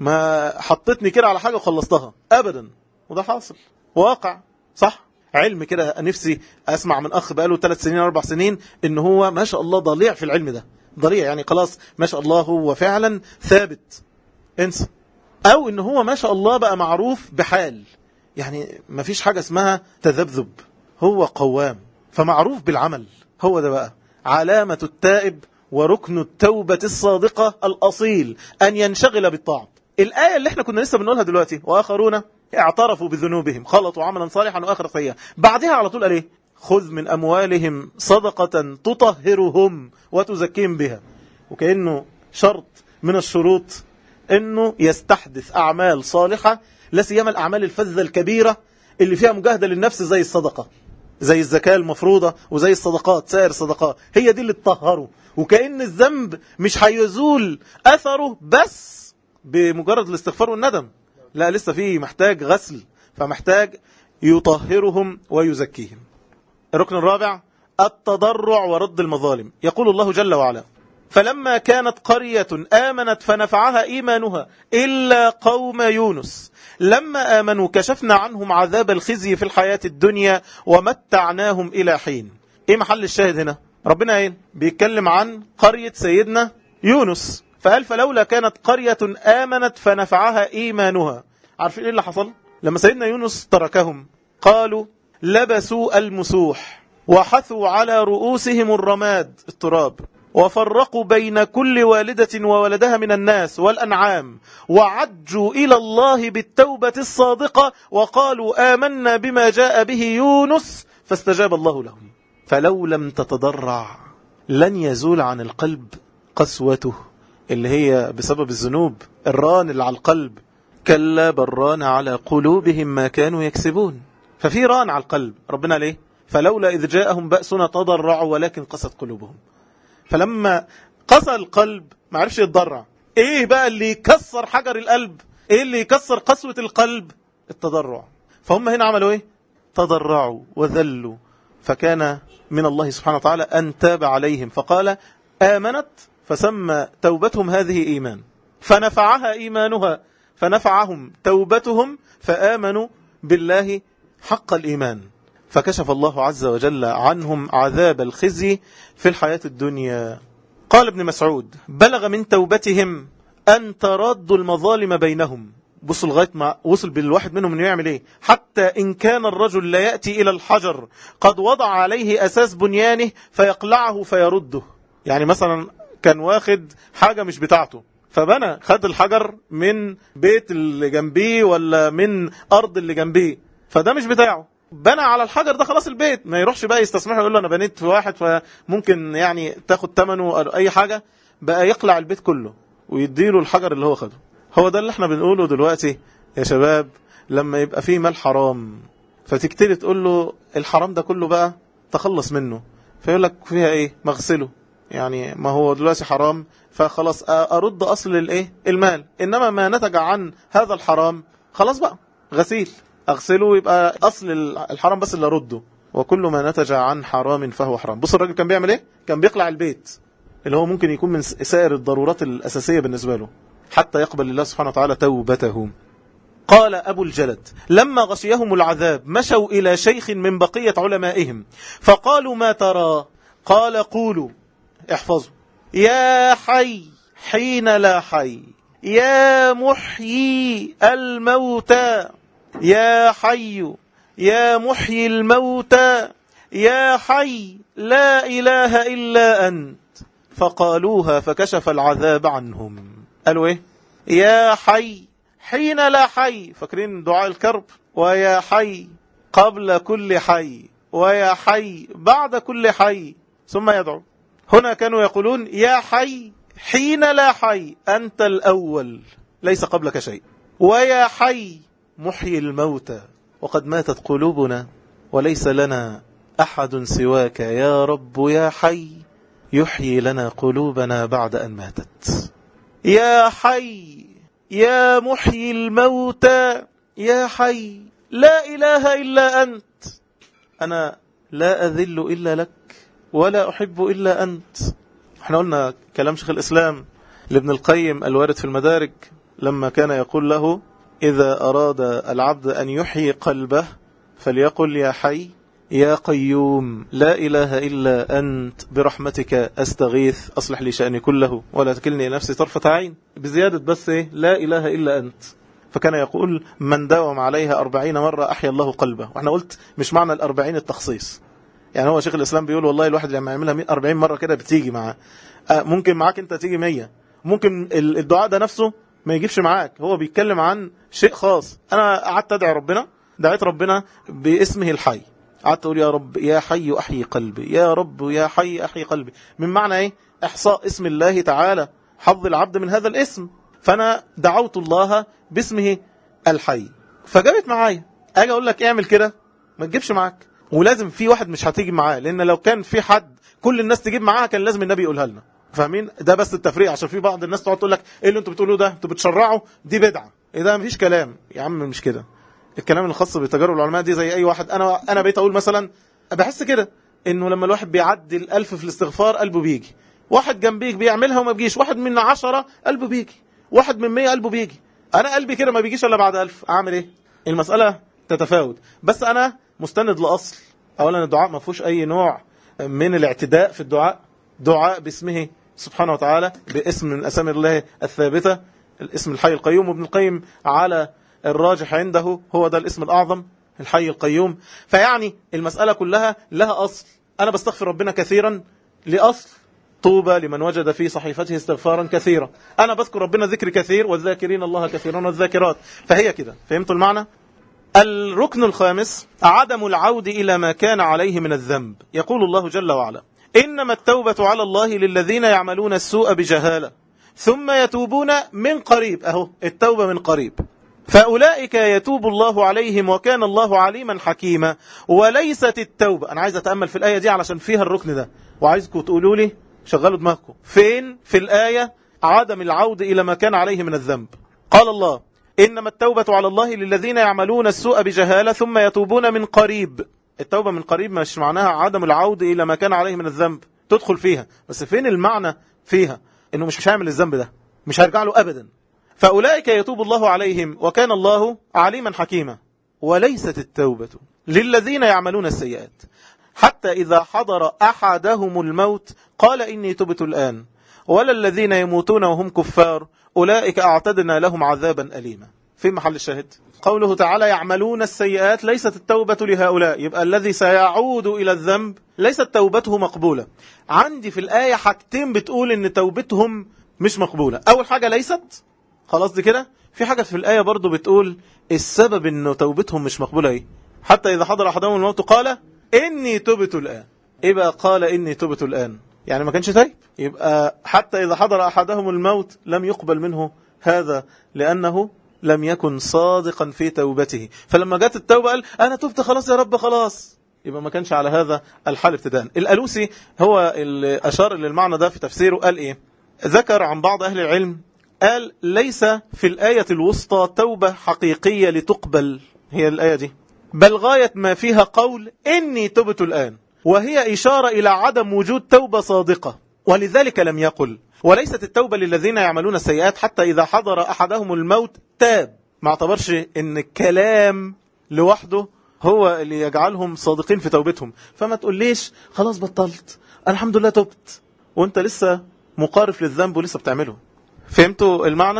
[SPEAKER 1] ما حطيتني كده على حاجة وخلصتها أبدا. وده حاصل واقع صح. علم كده نفسي أسمع من أخ بقاله ثلاث سنين أربع سنين إن هو ما شاء الله ضليع في العلم ده، ضليع يعني خلاص ما شاء الله هو فعلا ثابت، انسى. أو إن هو ما شاء الله بقى معروف بحال، يعني ما فيش حاجة اسمها تذبذب، هو قوام فمعروف بالعمل. هو ده بقى علامة التائب وركن التوبة الصادقة الأصيل، أن ينشغل بالطاعة. الآية اللي احنا كنا لسه بنقولها دلوقتي وآخرون اعترفوا بذنوبهم خلطوا عملا صالحا وآخر سيئا، بعدها على طول قال ايه؟ خذ من أموالهم صدقة تطهرهم وتزكيهم بها. وكأنه شرط من الشروط انه يستحدث أعمال صالحة، لا سيما الأعمال الفذة الكبيرة اللي فيها مجاهدة للنفس زي الصدقة زي الزكاة المفروضة وزي الصدقات سائر الصدقات، هي دي اللي تطهره. وكأن الذنب مش هيزول أثره بس بمجرد الاستغفار والندم، لا لسه فيه محتاج غسل، فمحتاج يطهرهم ويزكيهم. الركن الرابع التضرع ورد المظالم. يقول الله جل وعلا فلما كانت قرية آمنت فنفعها إيمانها إلا قوم يونس لما آمنوا كشفنا عنهم عذاب الخزي في الحياة الدنيا ومتعناهم إلى حين. إيه محل الشاهد هنا؟ ربنا إيه؟ بيتكلم عن قرية سيدنا يونس، فقال فلولا كانت قرية آمنت فنفعها إيمانها. عارفين إيه اللي حصل؟ لما سيدنا يونس تركهم قالوا لبسوا المسوح وحثوا على رؤوسهم الرماد التراب وفرقوا بين كل والدة وولدها من الناس والأنعام وعجوا إلى الله بالتوبة الصادقة وقالوا آمنا بما جاء به يونس فاستجاب الله لهم. فلو لم تتضرع لن يزول عن القلب قسوته اللي هي بسبب الذنوب، الران اللي على القلب. كلا بل ران على قلوبهم ما كانوا يكسبون. ففي ران على القلب. ربنا ليه؟ فلولا إذ جاءهم بأسنا تضرعوا ولكن قست قلوبهم. فلما قسى القلب ما عرفش يتضرع. ايه بقى اللي يكسر حجر القلب؟ ايه اللي يكسر قسوة القلب؟ التضرع. فهم هنا عملوا ايه؟ تضرعوا وذلوا، فكان من الله سبحانه وتعالى أن تاب عليهم فقال آمنت، فسمى توبتهم هذه إيمان، فنفعها إيمانها، فنفعهم توبتهم فآمنوا بالله حق الإيمان، فكشف الله عز وجل عنهم عذاب الخزي في الحياة الدنيا. قال ابن مسعود بلغ من توبتهم أن تردوا المظالم بينهم. بصوا لغاية ما وصل بالواحد منهم انه يعمل ايه؟ حتى إن كان الرجل لا يأتي إلى الحجر قد وضع عليه أساس بنيانه فيقلعه فيرده. يعني مثلا كان واخد حاجة مش بتاعته فبنى، خد الحجر من بيت اللي جنبيه ولا من أرض اللي جنبيه، فده مش بتاعه، بنى على الحجر ده خلاص البيت، ما يروحش بقى يستسمحه يقول له أنا بنيت في واحد فممكن يعني تاخد ثمنه أو أي حاجة، بقى يقلع البيت كله ويديله الحجر اللي هو خده. هو ده اللي احنا بنقوله دلوقتي يا شباب. لما يبقى فيه مال حرام فتكتلي تقول له الحرام ده كله بقى تخلص منه، فيقول لك فيها ايه؟ مغسله، يعني ما هو دلوقتي حرام فخلاص أرد أصل الايه المال، إنما ما نتج عن هذا الحرام خلاص بقى غسيل أغسله يبقى أصل الحرام بس اللي أرده، وكل ما نتج عن حرام فهو حرام. بص الراجل كان بيعمل ايه؟ كان بيقلع البيت اللي هو ممكن يكون من سائر الضرورات الأساسية بالنسبة له حتى يقبل الله سبحانه وتعالى توبته. قال أبو الجلد لما غشيهم العذاب مشوا إلى شيخ من بقية علمائهم فقالوا ما ترى؟ قال قولوا احفظوا يا حي حين لا حي يا محيي الموتى يا حي يا محيي الموتى يا حي لا إله إلا أنت، فقالوها فكشف العذاب عنهم. قالوا إيه؟ يا حي حين لا حي، فاكرين دعاء الكرب؟ ويا حي قبل كل حي ويا حي بعد كل حي، ثم يدعو. هنا كانوا يقولون يا حي حين لا حي، أنت الأول ليس قبلك شيء، ويا حي محيي الموتى وقد ماتت قلوبنا وليس لنا أحد سواك يا رب يا حي يحيي لنا قلوبنا بعد أن ماتت. يا حي يا محيي الموتى يا حي لا إله إلا أنت، أنا لا أذل إلا لك ولا أحب إلا أنت. احنا قلنا كلام شيخ الإسلام لابن القيم الوارد في المدارج لما كان يقول له إذا أراد العبد أن يحيي قلبه فليقل يا حي يا قيوم لا إله إلا أنت برحمتك أستغيث أصلح لي شأني كله ولا تكلني نفسي طرفة عين، بزيادة بس إيه؟ لا إله إلا أنت. فكان يقول من داوم عليها أربعين مرة أحيا الله قلبه. وإحنا قلت مش معنى الأربعين التخصيص، يعني هو شيخ الإسلام بيقول والله الواحد لما يعملها أربعين مرة كده بتيجي معاه، ممكن معاك أنت تيجي مية، ممكن الدعاء ده نفسه ما يجيبش معاك. هو بيتكلم عن شيء خاص. أنا قعدت أدعي ربنا، دعيت ربنا باسمه الحي، قعدت أقول يا رب يا حي أحيي قلبي يا رب يا حي أحيي قلبي. من معنى إيه؟ إحصاء اسم الله تعالى، حظ العبد من هذا الاسم. فأنا دعوت الله باسمه الحي فجابت معايا. أجي أقول لك اعمل كده ما تجيبش معاك، ولازم في واحد مش هتيجي معاه، لأن لو كان في حد كل الناس تجيب معاها كان لازم النبي يقولها لنا. فاهمين؟ ده بس التفريق، عشان في بعض الناس تقعد تقول لك ايه اللي انتوا بتقولوه ده، انتوا بتشرعوا، دي بدعه، ايه ده مفيش كلام. يا عم مش كده، الكلام الخاص بتجارب العلماء دي زي اي واحد. انا انا بقيت اقول مثلا بحس كده انه لما الواحد بيعدي الالف في الاستغفار قلبه بيجي، واحد جنبيك بيعملها وما بيجيش، واحد من عشرة قلبه بيجي، واحد من مية قلبه بيجي. انا قلبي كده ما بيجيش الا بعد ألف، اعمل ايه؟ المساله تتفاوت، بس انا مستند لاصل. اولا الدعاء ما فيهوش اي نوع من الاعتداء في الدعاء، دعاء باسمه سبحانه وتعالى، باسم من اسامي الله الثابته، الاسم الحي القيوم. وابن القيم على الراجح عنده هو ده الاسم الاعظم الحي القيوم. فيعني المساله كلها لها اصل. انا بستغفر ربنا كثيرا لاصل، طوبى لمن وجد في صحيفته استغفارا كثيرا. انا بذكر ربنا ذكر كثير، والذاكرين الله كثيرا والذاكرات. فهي كده، فهمتوا المعنى؟ الركن الخامس عدم العود إلى ما كان عليه من الذنب. يقول الله جل وعلا إنما التوبة على الله للذين يعملون السوء بجهالة ثم يتوبون من قريب. أهو التوبة من قريب، فأولئك يتوب الله عليهم وكان الله عليما حكيما. وليست التوبة، أنا عايز أتأمل في الآية دي علشان فيها الركن ده، وعايزكم تقولوا لي شغلوا دماغكم فين في الآية عدم العود إلى ما كان عليه من الذنب. قال الله إنما التوبة على الله للذين يعملون السوء بجهالة ثم يتوبون من قريب. التوبة من قريب مش معناها عدم العود إلى ما كان عليه من الذنب، تدخل فيها، بس فين المعنى فيها؟ إنه مش هيعمل الذنب ده، مش هيرجع له أبدا. فأولئك يتوب الله عليهم وكان الله عليما حكيما. وليست التوبة للذين يعملون السيئات حتى إذا حضر أحدهم الموت قال إني تبت الآن ولا الذين يموتون وهم كفار أولئك أعتدنا لهم عذابا أليما. في محل الشاهد قوله تعالى يعملون السيئات، ليست التوبة لهؤلاء. يبقى الذي سيعود إلى الذنب ليست توبته مقبولة. عندي في الآية حاجتين بتقول إن توبتهم مش مقبولة. أول حاجة ليست، خلاص دي كده. في حاجة في الآية برضو بتقول السبب إنه توبتهم مش مقبولة إيه؟ حتى إذا حضر أحدهم الموت قال إني تبت الآن. إيه بقى قال إني تبت الآن؟ يعني ما كانش تايب. يبقى حتى إذا حضر أحدهم الموت لم يقبل منه هذا لأنه لم يكن صادقا في توبته. فلما جاءت التوبة قال أنا تبت خلاص يا رب خلاص، يبقى ما كانش على هذا الحال ابتداء. الألوسي هو اللي أشار للمعنى ده في تفسيره، قال إيه؟ ذكر عن بعض أهل العلم قال ليس في الآية الوسطى توبة حقيقية لتقبل، هي الآية دي، بل غاية ما فيها قول إني تبت الآن، وهي إشارة إلى عدم وجود توبة صادقة. ولذلك لم يقل وليست التوبة للذين يعملون السيئات حتى إذا حضر أحدهم الموت تاب. ما اعتبرش إن الكلام لوحده هو اللي يجعلهم صادقين في توبتهم. فما تقول ليش خلاص بطلت الحمد لله تبت وانت لسه مقارف للذنب ولسه بتعمله. فهمتوا المعنى؟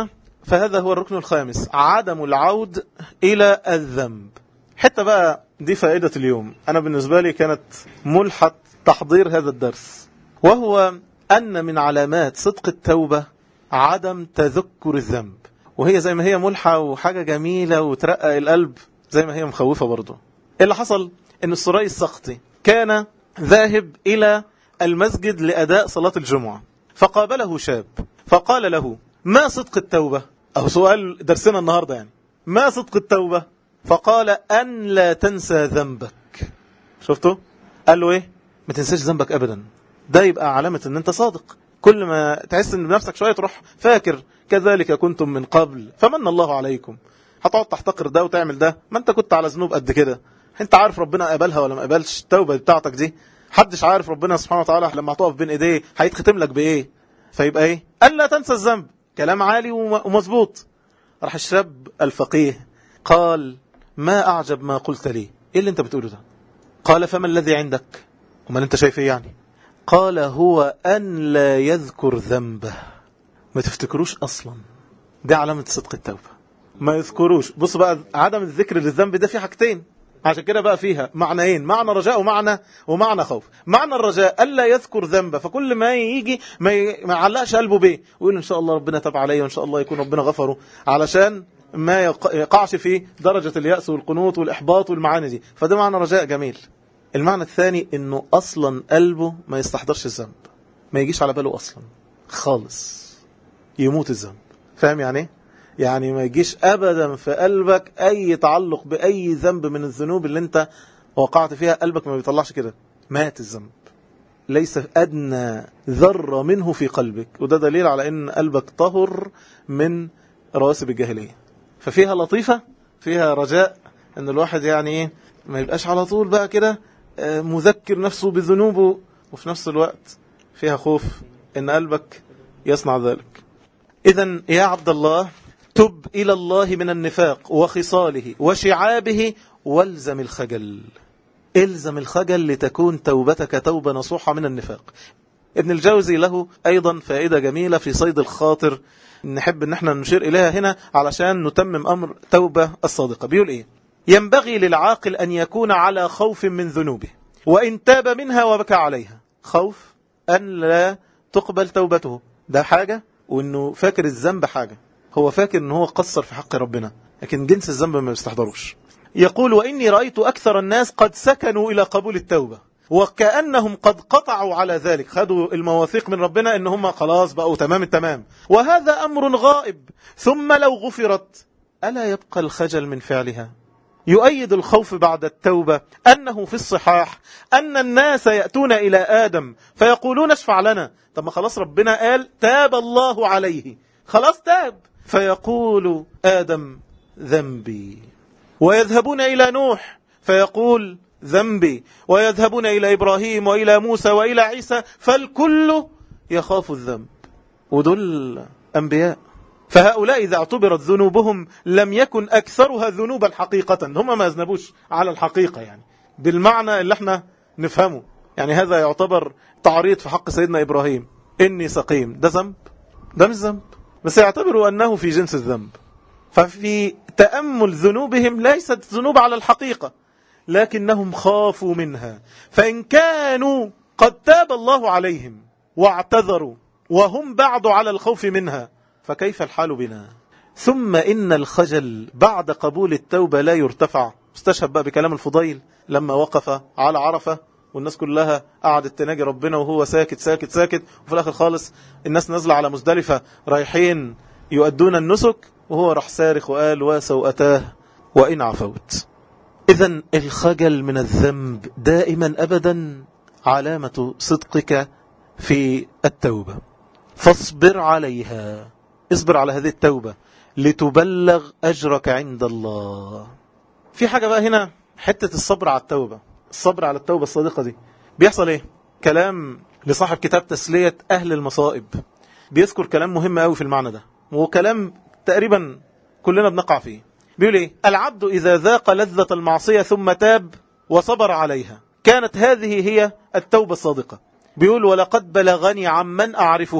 [SPEAKER 1] فهذا هو الركن الخامس، عدم العود إلى الذنب. حتى بقى دي فائدة اليوم، أنا بالنسبة لي كانت ملحة تحضير هذا الدرس، وهو أن من علامات صدق التوبة عدم تذكر الذنب. وهي زي ما هي ملحة وحاجة جميلة وترقى القلب، زي ما هي مخوفة برضو. اللي حصل أن السري السقطي كان ذاهب إلى المسجد لأداء صلاة الجمعة، فقابله شاب فقال له: ما صدق التوبة؟ أو سؤال درسنا النهاردة يعني، ما صدق التوبة؟ فقال: أن لا تنسى ذنبك. شفتوا؟ قال له إيه؟ ما تنساش ذنبك أبدا. ده يبقى علامة أن أنت صادق. كل ما تحس أن بنفسك شوية تروح فاكر كذلك كنتم من قبل فمن الله عليكم. هتقعد تحتقر ده وتعمل ده، ما أنت كنت على ذنوب قد كده. أنت عارف ربنا قبلها ولا ما قبلش التوبة بتاعتك دي؟ حدش عارف ربنا سبحانه وتعالى لما هتقف بين إيديه هيتختم لك بإيه. فيبقى إيه؟ أن لا تنسى الذنب. كلام عالي ومظبوط. راح الشاب الفقيه قال: ما أعجب ما قلت لي. إيه اللي أنت بتقوله ده؟ قال: فما الذي عندك؟ وما أنت شايف إيه يعني؟ قال: هو أن لا يذكر ذنبه. ما تفتكروش أصلا. دي علامة صدق التوبة، ما يذكروش. بص بقى، عدم الذكر للذنب ده في حاجتين، عشان كده بقى فيها معنيين، معنى رجاء ومعنى ومعنى خوف. معنى الرجاء ألا يذكر ذنبه، فكل ما يجي ما يعلقش قلبه بيه ويقول إن شاء الله ربنا تاب عليه وإن شاء الله يكون ربنا غفره، علشان ما يقعش في درجة اليأس والقنوط والإحباط والمعاني دي. فده معنى رجاء جميل. المعنى الثاني إنه أصلا قلبه ما يستحضرش الذنب، ما يجيش على باله أصلا خالص، يموت الذنب. فاهم يعني ايه؟ يعني ما يجيش أبدا في قلبك أي تعلق بأي ذنب من الذنوب اللي انت وقعت فيها. قلبك ما بيطلعش كده، مات الذنب، ليس أدنى ذرة منه في قلبك. وده دليل على أن قلبك طهر من رواسب الجاهلية. ففيها لطيفة، فيها رجاء أن الواحد يعني ايه ما يبقاش على طول بقى كده مذكر نفسه بذنوبه، وفي نفس الوقت فيها خوف أن قلبك يصنع ذلك. إذن يا عبد الله، تب إلى الله من النفاق وخصاله وشعابه والزم الخجل. الزم الخجل لتكون توبتك توبة نصوحة من النفاق. ابن الجوزي له أيضا فائدة جميلة في صيد الخاطر، نحب ان احنا نشير إليها هنا علشان نتمم أمر توبة الصادقة. بيقول إيه؟ ينبغي للعاقل أن يكون على خوف من ذنوبه، وإن تاب منها وبكى عليها. خوف أن لا تقبل توبته، ده حاجة، وإنه فاكر الذنب حاجة. هو فاكر إنه هو قصر في حق ربنا، لكن جنس الذنب ما يستحضروش. يقول: وإني رأيت أكثر الناس قد سكنوا إلى قبول التوبة، وكأنهم قد قطعوا على ذلك، خدوا المواثيق من ربنا إن هم خلاص بقوا تمام التمام، وهذا أمر غائب. ثم لو غفرت ألا يبقى الخجل من فعلها؟ يؤيد الخوف بعد التوبة أنه في الصحاح أن الناس يأتون إلى آدم فيقولون اشفع لنا. طب ما خلاص ربنا قال تاب الله عليه، خلاص تاب. فيقول آدم: ذنبي. ويذهبون إلى نوح فيقول: ذنبي. ويذهبون إلى إبراهيم وإلى موسى وإلى عيسى، فالكل يخاف الذنب. ودول أنبياء. فهؤلاء إذا اعتبرت ذنوبهم لم يكن أكثرها ذنوبا حقيقة. هم ما يذنبوش على الحقيقة، يعني بالمعنى اللي احنا نفهمه. يعني هذا يعتبر تعريض في حق سيدنا إبراهيم: إني سقيم. ده ذنب؟ ده مش ذنب، بس يعتبروا أنه في جنس الذنب. ففي تأمل ذنوبهم ليست ذنوب على الحقيقة، لكنهم خافوا منها. فإن كانوا قد تاب الله عليهم واعتذروا وهم بعد على الخوف منها، فكيف الحال بنا؟ ثم إن الخجل بعد قبول التوبة لا يرتفع. استشهد بقى بكلام الفضيل لما وقف على عرفة والناس كلها قعدت تناجي ربنا وهو ساكت ساكت ساكت، وفي الآخر خالص الناس نازلة على مزدلفة رايحين يؤدون النسك، وهو راح صارخ وقال: وسوءتاه وإن عفوت. إذن الخجل من الذنب دائما أبدا علامة صدقك في التوبة، فاصبر عليها. اصبر على هذه التوبة لتبلغ أجرك عند الله. في حاجة بقى هنا، حتة الصبر على التوبة، الصبر على التوبة الصادقة دي بيحصل ايه؟ كلام لصاحب كتاب تسلية أهل المصائب، بيذكر كلام مهم قوي في المعنى ده، وكلام تقريبا كلنا بنقع فيه. بيقول ايه؟ العبد إذا ذاق لذة المعصية ثم تاب وصبر عليها كانت هذه هي التوبة الصادقة. بيقول: ولقد بلغني عمن أعرفه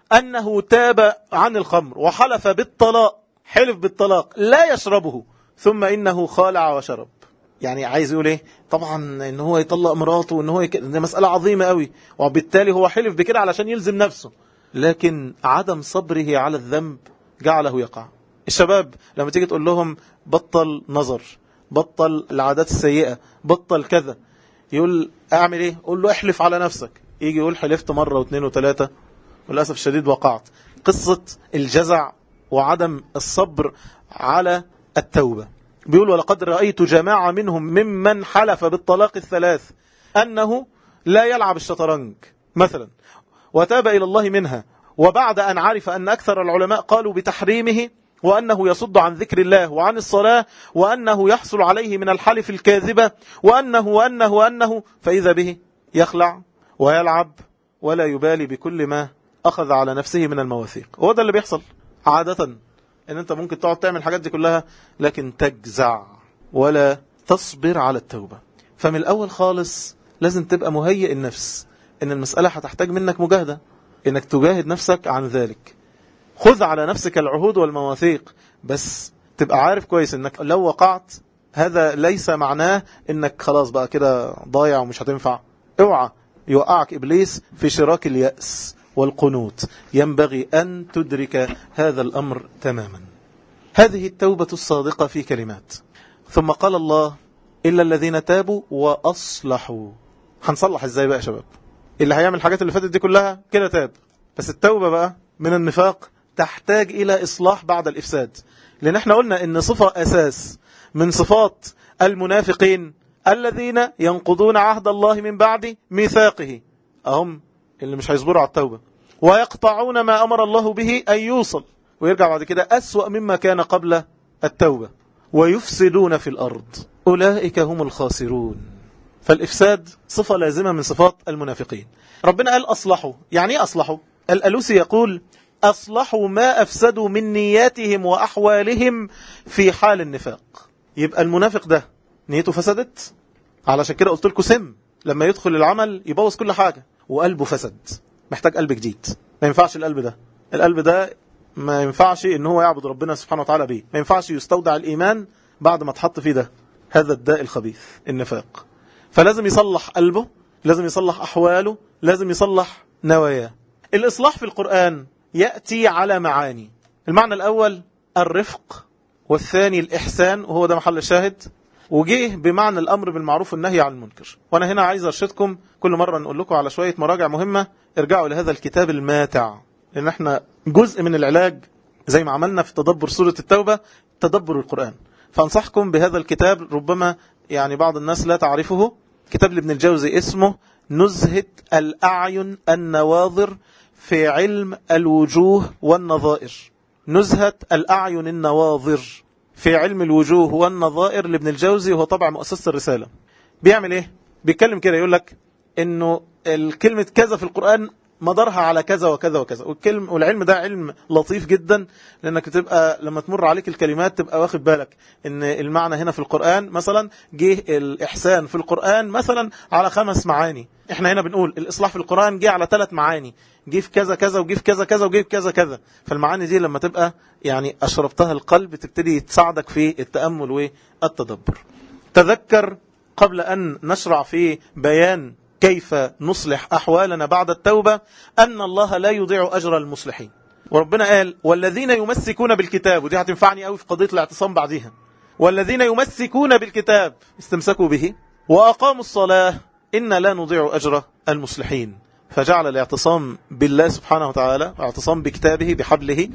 [SPEAKER 1] أنه تاب عن الخمر وحلف بالطلاق، حلف بالطلاق لا يشربه، ثم إنه خالع وشرب. يعني عايز يقول ايه؟ طبعا ان هو يطلق مراته وان هو يك... دي مسألة عظيمة قوي، وبالتالي هو حلف بكده علشان يلزم نفسه، لكن عدم صبره على الذنب جعله يقع. الشباب لما تيجي تقول لهم بطل نظر، بطل العادات السيئة، بطل كذا، يقول اعمل ايه؟ قول له احلف على نفسك. يجي يقول حلفت مرة واثنين وثلاثة، وللأسف الشديد وقعت. قصة الجزع وعدم الصبر على التوبة. بيقول ولقد رأيت جماعة منهم ممن حلف بالطلاق الثلاث أنه لا يلعب الشطرنج مثلا، وتاب إلى الله منها، وبعد أن عرف أن أكثر العلماء قالوا بتحريمه، وأنه يصد عن ذكر الله وعن الصلاة، وأنه يحصل عليه من الحلف الكاذبة، وأنه وأنه وأنه فإذا به يخلع ويلعب ولا يبالي بكل ما أخذ على نفسه من المواثيق. هو ده اللي بيحصل عادة، ان انت ممكن تقعد تعمل الحاجات دي كلها لكن تجزع ولا تصبر على التوبة. فمن الاول خالص لازم تبقى مهيئ النفس ان المسألة هتحتاج منك مجاهدة، انك تجاهد نفسك عن ذلك. خذ على نفسك العهود والمواثيق، بس تبقى عارف كويس انك لو وقعت هذا ليس معناه انك خلاص بقى كده ضايع ومش هتنفع. اوعى يوقعك ابليس في شراك اليأس والقنوط. ينبغي أن تدرك هذا الأمر تماما. هذه التوبة الصادقة في كلمات. ثم قال الله إلا الذين تابوا وأصلحوا. هنصلح ازاي بقى يا شباب؟ اللي هيعمل الحاجات اللي فاتت دي كلها كده تاب، بس التوبة بقى من النفاق تحتاج إلى إصلاح بعد الإفساد. لأن احنا قلنا إن صفة أساس من صفات المنافقين الذين ينقضون عهد الله من بعد ميثاقه، أهم اللي مش هيصبروا على التوبة، ويقطعون ما أمر الله به أن يوصل، ويرجع بعد كده أسوأ مما كان قبل التوبة، ويفسدون في الأرض، أولئك هم الخاسرون. فالإفساد صفة لازمة من صفات المنافقين. ربنا قال أصلحوا. يعني ايه أصلحوا؟ الألوسي يقول أصلحوا ما أفسدوا من نياتهم وأحوالهم في حال النفاق. يبقى المنافق ده نيته فسدت، علشان كده قلت لكم سم لما يدخل العمل يبوظ كل حاجة، وقلبه فسد، محتاج قلب جديد. ما ينفعش القلب ده القلب ده ما ينفعش ان هو يعبد ربنا سبحانه وتعالى بيه، ما ينفعش يستودع الإيمان بعد ما تحط فيه ده هذا الداء الخبيث النفاق. فلازم يصلح قلبه، لازم يصلح أحواله، لازم يصلح نواياه. الإصلاح في القرآن يأتي على معاني. المعنى الأول الرفق، والثاني الإحسان، وهو ده محل الشاهد، وجيه بمعنى الأمر بالمعروف والنهي عن المنكر. وأنا هنا عايز أرشدكم كل مرة نقول لكم على شوية مراجع مهمة. ارجعوا لهذا الكتاب الماتع، لأن احنا جزء من العلاج زي ما عملنا في تدبر سورة التوبة تدبر القرآن. فأنصحكم بهذا الكتاب، ربما يعني بعض الناس لا تعرفه. كتاب لابن الجوزي اسمه نزهة الأعين النواظر في علم الوجوه والنظائر. نزهة الأعين النواظر في علم الوجوه والنظائر لابن الجوزي، وهو طبع مؤسسة الرسالة. بيعمل ايه؟ بيتكلم كده يقول لك انه الكلمة كذا في القرآن مدارها على كذا وكذا وكذا، والكلم والعلم ده علم لطيف جدا، لانك تبقى لما تمر عليك الكلمات تبقى واخد بالك ان المعنى هنا في القرآن مثلا جه الإحسان في القرآن مثلا على خمس معاني. احنا هنا بنقول الإصلاح في القرآن جه على ثلاث معاني، جه في كذا كذا وجه في كذا كذا وجه في كذا كذا. فالمعاني دي لما تبقى يعني أشربتها القلب تبتدي تساعدك في التأمل والتدبر. تذكر قبل أن نشرع في بيان كيف نصلح أحوالنا بعد التوبة أن الله لا يضيع أجر المصلحين. وربنا قال والذين يمسكون بالكتاب، ودي هتنفعني قوي في قضية الاعتصام بعديها. والذين يمسكون بالكتاب استمسكوا به وأقاموا الصلاة إن لا نضيع أجر المصلحين. فجعل الاعتصام بالله سبحانه وتعالى، اعتصام بكتابه بحبله،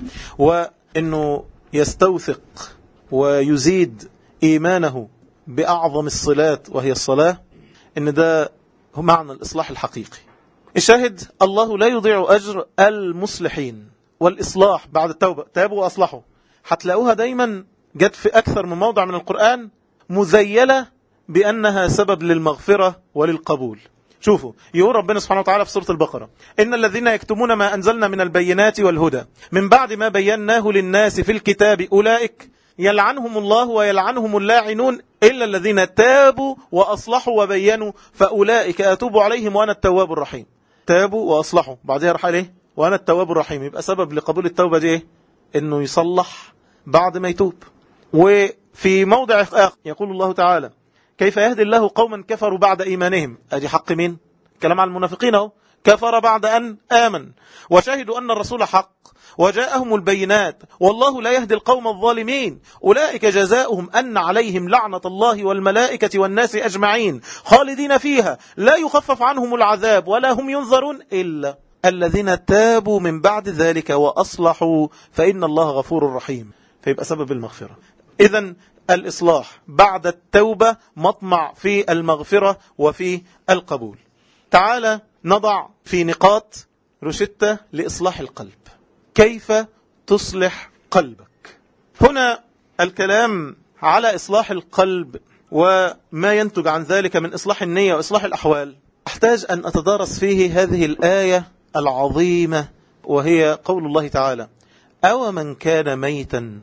[SPEAKER 1] وأنه يستوثق ويزيد إيمانه بأعظم الصلات وهي الصلاة، إن ده هو معنى الإصلاح الحقيقي. الشاهد الله لا يضيع أجر المصلحين. والإصلاح بعد التوبة تابوا وأصلحوا هتلاقوها دايما جت في أكثر من موضع من القرآن مذيلة بأنها سبب للمغفرة وللقبول. شوفوا يقول ربنا سبحانه وتعالى في سورة البقرة إن الذين يكتمون ما أنزلنا من البينات والهدى من بعد ما بيناه للناس في الكتاب أولئك يلعنهم الله ويلعنهم اللاعنون إلا الذين تابوا وأصلحوا وبينوا فأولئك أتوب عليهم وأنا التواب الرحيم. تابوا وأصلحوا بعدها راح عليه وأنا التواب الرحيم. يبقى سبب لقبول التوبة دي إيه؟ إنه يصلح بعد ما يتوب. وفي موضع آخر يقول الله تعالى كيف يهدي الله قوما كفروا بعد إيمانهم. أدي حق مين؟ كلام عن المنافقين اهو. كفر بعد أن آمن وشهدوا أن الرسول حق وجاءهم البينات والله لا يهدي القوم الظالمين أولئك جزاؤهم أن عليهم لعنة الله والملائكة والناس أجمعين خالدين فيها لا يخفف عنهم العذاب ولا هم ينظرون إلا الذين تابوا من بعد ذلك وأصلحوا فإن الله غفور رحيم. فيبقى سبب المغفرة. إذن الإصلاح بعد التوبة مطمع في المغفرة وفي القبول. تعالى نضع في نقاط روشتة لإصلاح القلب. كيف تصلح قلبك؟ هنا الكلام على إصلاح القلب وما ينتج عن ذلك من إصلاح النية وإصلاح الأحوال. أحتاج أن أتدارس فيه هذه الآية العظيمة وهي قول الله تعالى أو من كان ميتا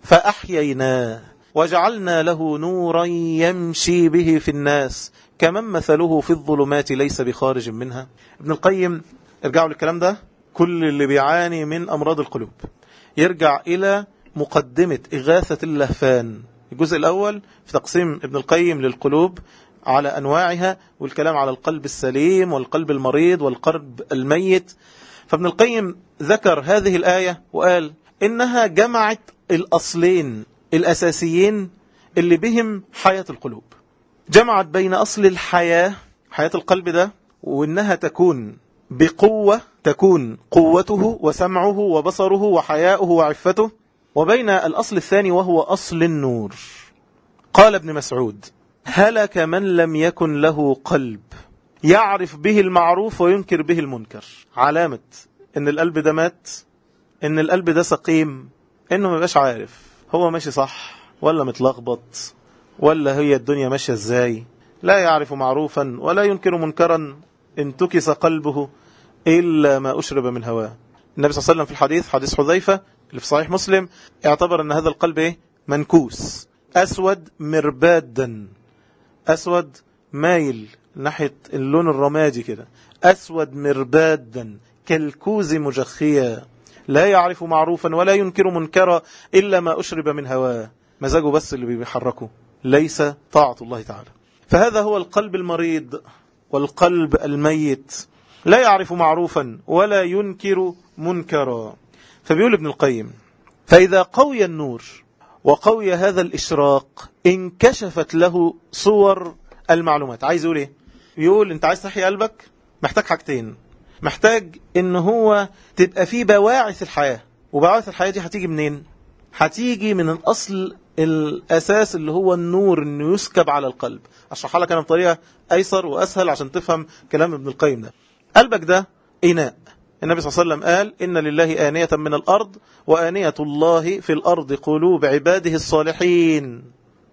[SPEAKER 1] فأحييناه وجعلنا له نورا يمشي به في الناس كمن مثله في الظلمات ليس بخارج منها. ابن القيم ارجعوا للكلام ده. كل اللي بيعاني من أمراض القلوب يرجع إلى مقدمة إغاثة اللهفان الجزء الأول في تقسيم ابن القيم للقلوب على أنواعها والكلام على القلب السليم والقلب المريض والقلب الميت. فابن القيم ذكر هذه الآية وقال إنها جمعت الأصلين الأساسيين اللي بهم حياة القلوب. جمعت بين أصل الحياة حياة القلب ده وإنها تكون بقوة تكون قوته وسمعه وبصره وحياؤه وعفته وبين الأصل الثاني وهو أصل النور. قال ابن مسعود هلك من لم يكن له قلب يعرف به المعروف وينكر به المنكر. علامة إن القلب ده مات إن القلب ده سقيم إنه ما بقاش عارف هو ماشي صح ولا متلخبط ولا هي الدنيا ماشية ازاي. لا يعرف معروفا ولا ينكر منكرا انتكس قلبه إلا ما أشرب من هواه. النبي صلى الله عليه وسلم في الحديث حديث حذيفة اللي في صحيح مسلم اعتبر أن هذا القلب إيه؟ منكوس أسود مربادا. أسود مايل ناحية اللون الرمادي كده أسود مربادا كالكوز مجخيا لا يعرف معروفا ولا ينكر منكرا إلا ما أشرب من هواه. مزاجه بس اللي بيحركه ليس طاعة الله تعالى. فهذا هو القلب المريض والقلب الميت لا يعرف معروفا ولا ينكر منكرا. فبيقول ابن القيم فإذا قوي النور وقوي هذا الإشراق انكشفت له صور المعلومات. عايز يقول ايه؟ يقول انت عايز تحيي قلبك محتاج حاجتين. محتاج ان هو تبقى فيه بواعث الحياة. وبواعث الحياة دي هتيجي منين؟ هتيجي من الأصل الأساس اللي هو النور انه يسكب على القلب. أشرحها لك أنا بطريقة أيسر وأسهل عشان تفهم كلام ابن القيم ده. قلبك ده إناء. النبي صلى الله عليه وسلم قال إن لله آنية من الأرض وآنية الله في الأرض قلوب عباده الصالحين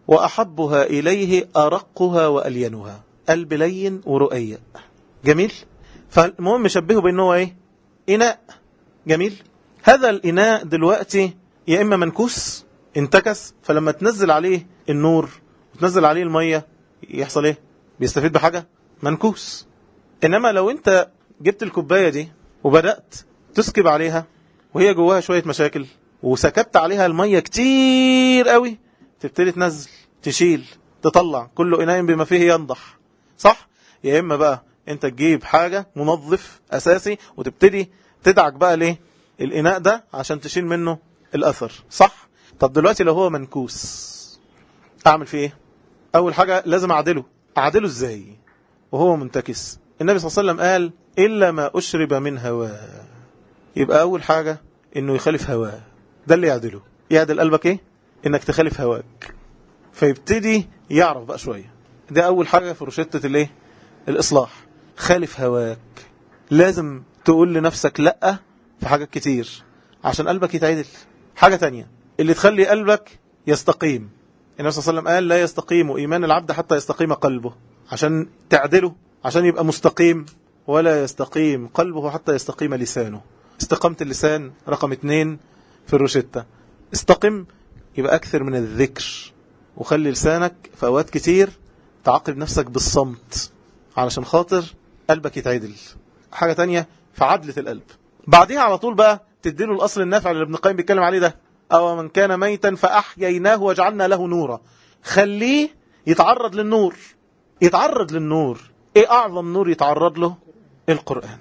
[SPEAKER 1] وأحبها إليه أرقها وألينها. قلب لين ورؤية جميل. فالمهم شبهه بأنه إيه؟ إناء جميل. هذا الإناء دلوقتي يا إما منكوس انتكس فلما تنزل عليه النور وتنزل عليه المية يحصل إيه؟ بيستفيد بحاجة منكوس. إنما لو أنت جبت الكوباية دي وبدأت تسكب عليها وهي جواها شوية مشاكل وسكبت عليها المية كتير قوي تبتدي تنزل تشيل تطلع كل إناء بما فيه ينضح صح؟ يا إما بقى أنت تجيب حاجة منظف أساسي وتبتدي تدعك بقى ليه الإناء ده عشان تشيل منه الأثر صح؟ طب دلوقتي لو هو منكوس أعمل فيه إيه؟ أول حاجة لازم أعدله. أعدله إزاي وهو منتكس؟ النبي صلى الله عليه وسلم قال إلا ما أشرب من هواه. يبقى أول حاجة إنه يخالف هواه. ده اللي يعدله. يعدل قلبك إيه؟ إنك تخالف هواك فيبتدي يعرف بقى شوية. ده أول حاجة في روشتة الإيه؟ الإصلاح. خالف هواك. لازم تقول لنفسك لأ في حاجات كتير عشان قلبك يتعدل. حاجة تانية اللي تخلي قلبك يستقيم. النبي صلى الله عليه وسلم قال لا يستقيم إيمان العبد حتى يستقيم قلبه. عشان تعدله عشان يبقى مستقيم. ولا يستقيم قلبه حتى يستقيم لسانه. استقامة اللسان رقم اتنين في الروشتة. استقم يبقى أكثر من الذكر وخلي لسانك في أوقات كتير تعاقب نفسك بالصمت علشان خاطر قلبك يتعدل. حاجة تانية في عدلة القلب. بعديها على طول بقى تديله الأصل النافع اللي ابن القيم بيتكلم عليه ده، أو من كان ميتا فأحييناه وجعلنا له نورا. خليه يتعرض للنور، يتعرض للنور. ايه أعظم نور يتعرض له؟ القرآن.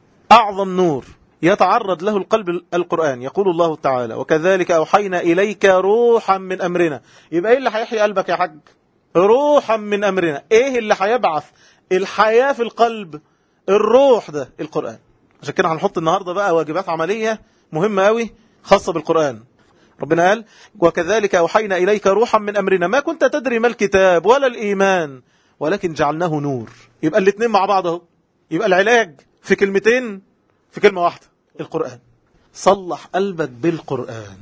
[SPEAKER 1] أعظم نور يتعرض له القلب القرآن. يقول الله تعالى وكذلك أوحينا إليك روحا من أمرنا. يبقى ايه اللي هيحيي قلبك يا حاج؟ روحا من أمرنا. ايه اللي هيبعث الحياة في القلب؟ الروح ده القرآن. عشان كده هنحط النهاردة بقى واجبات عملية مهمة قوي خاصة بالقرآن. ربنا قال وكذلك أوحينا إليك روحا من أمرنا ما كنت تدري ما الكتاب ولا الإيمان ولكن جعلناه نور. يبقى الاثنين مع بعض اهو. يبقى العلاج في كلمتين في كلمة واحدة، القرآن. صلح قلبك بالقرآن.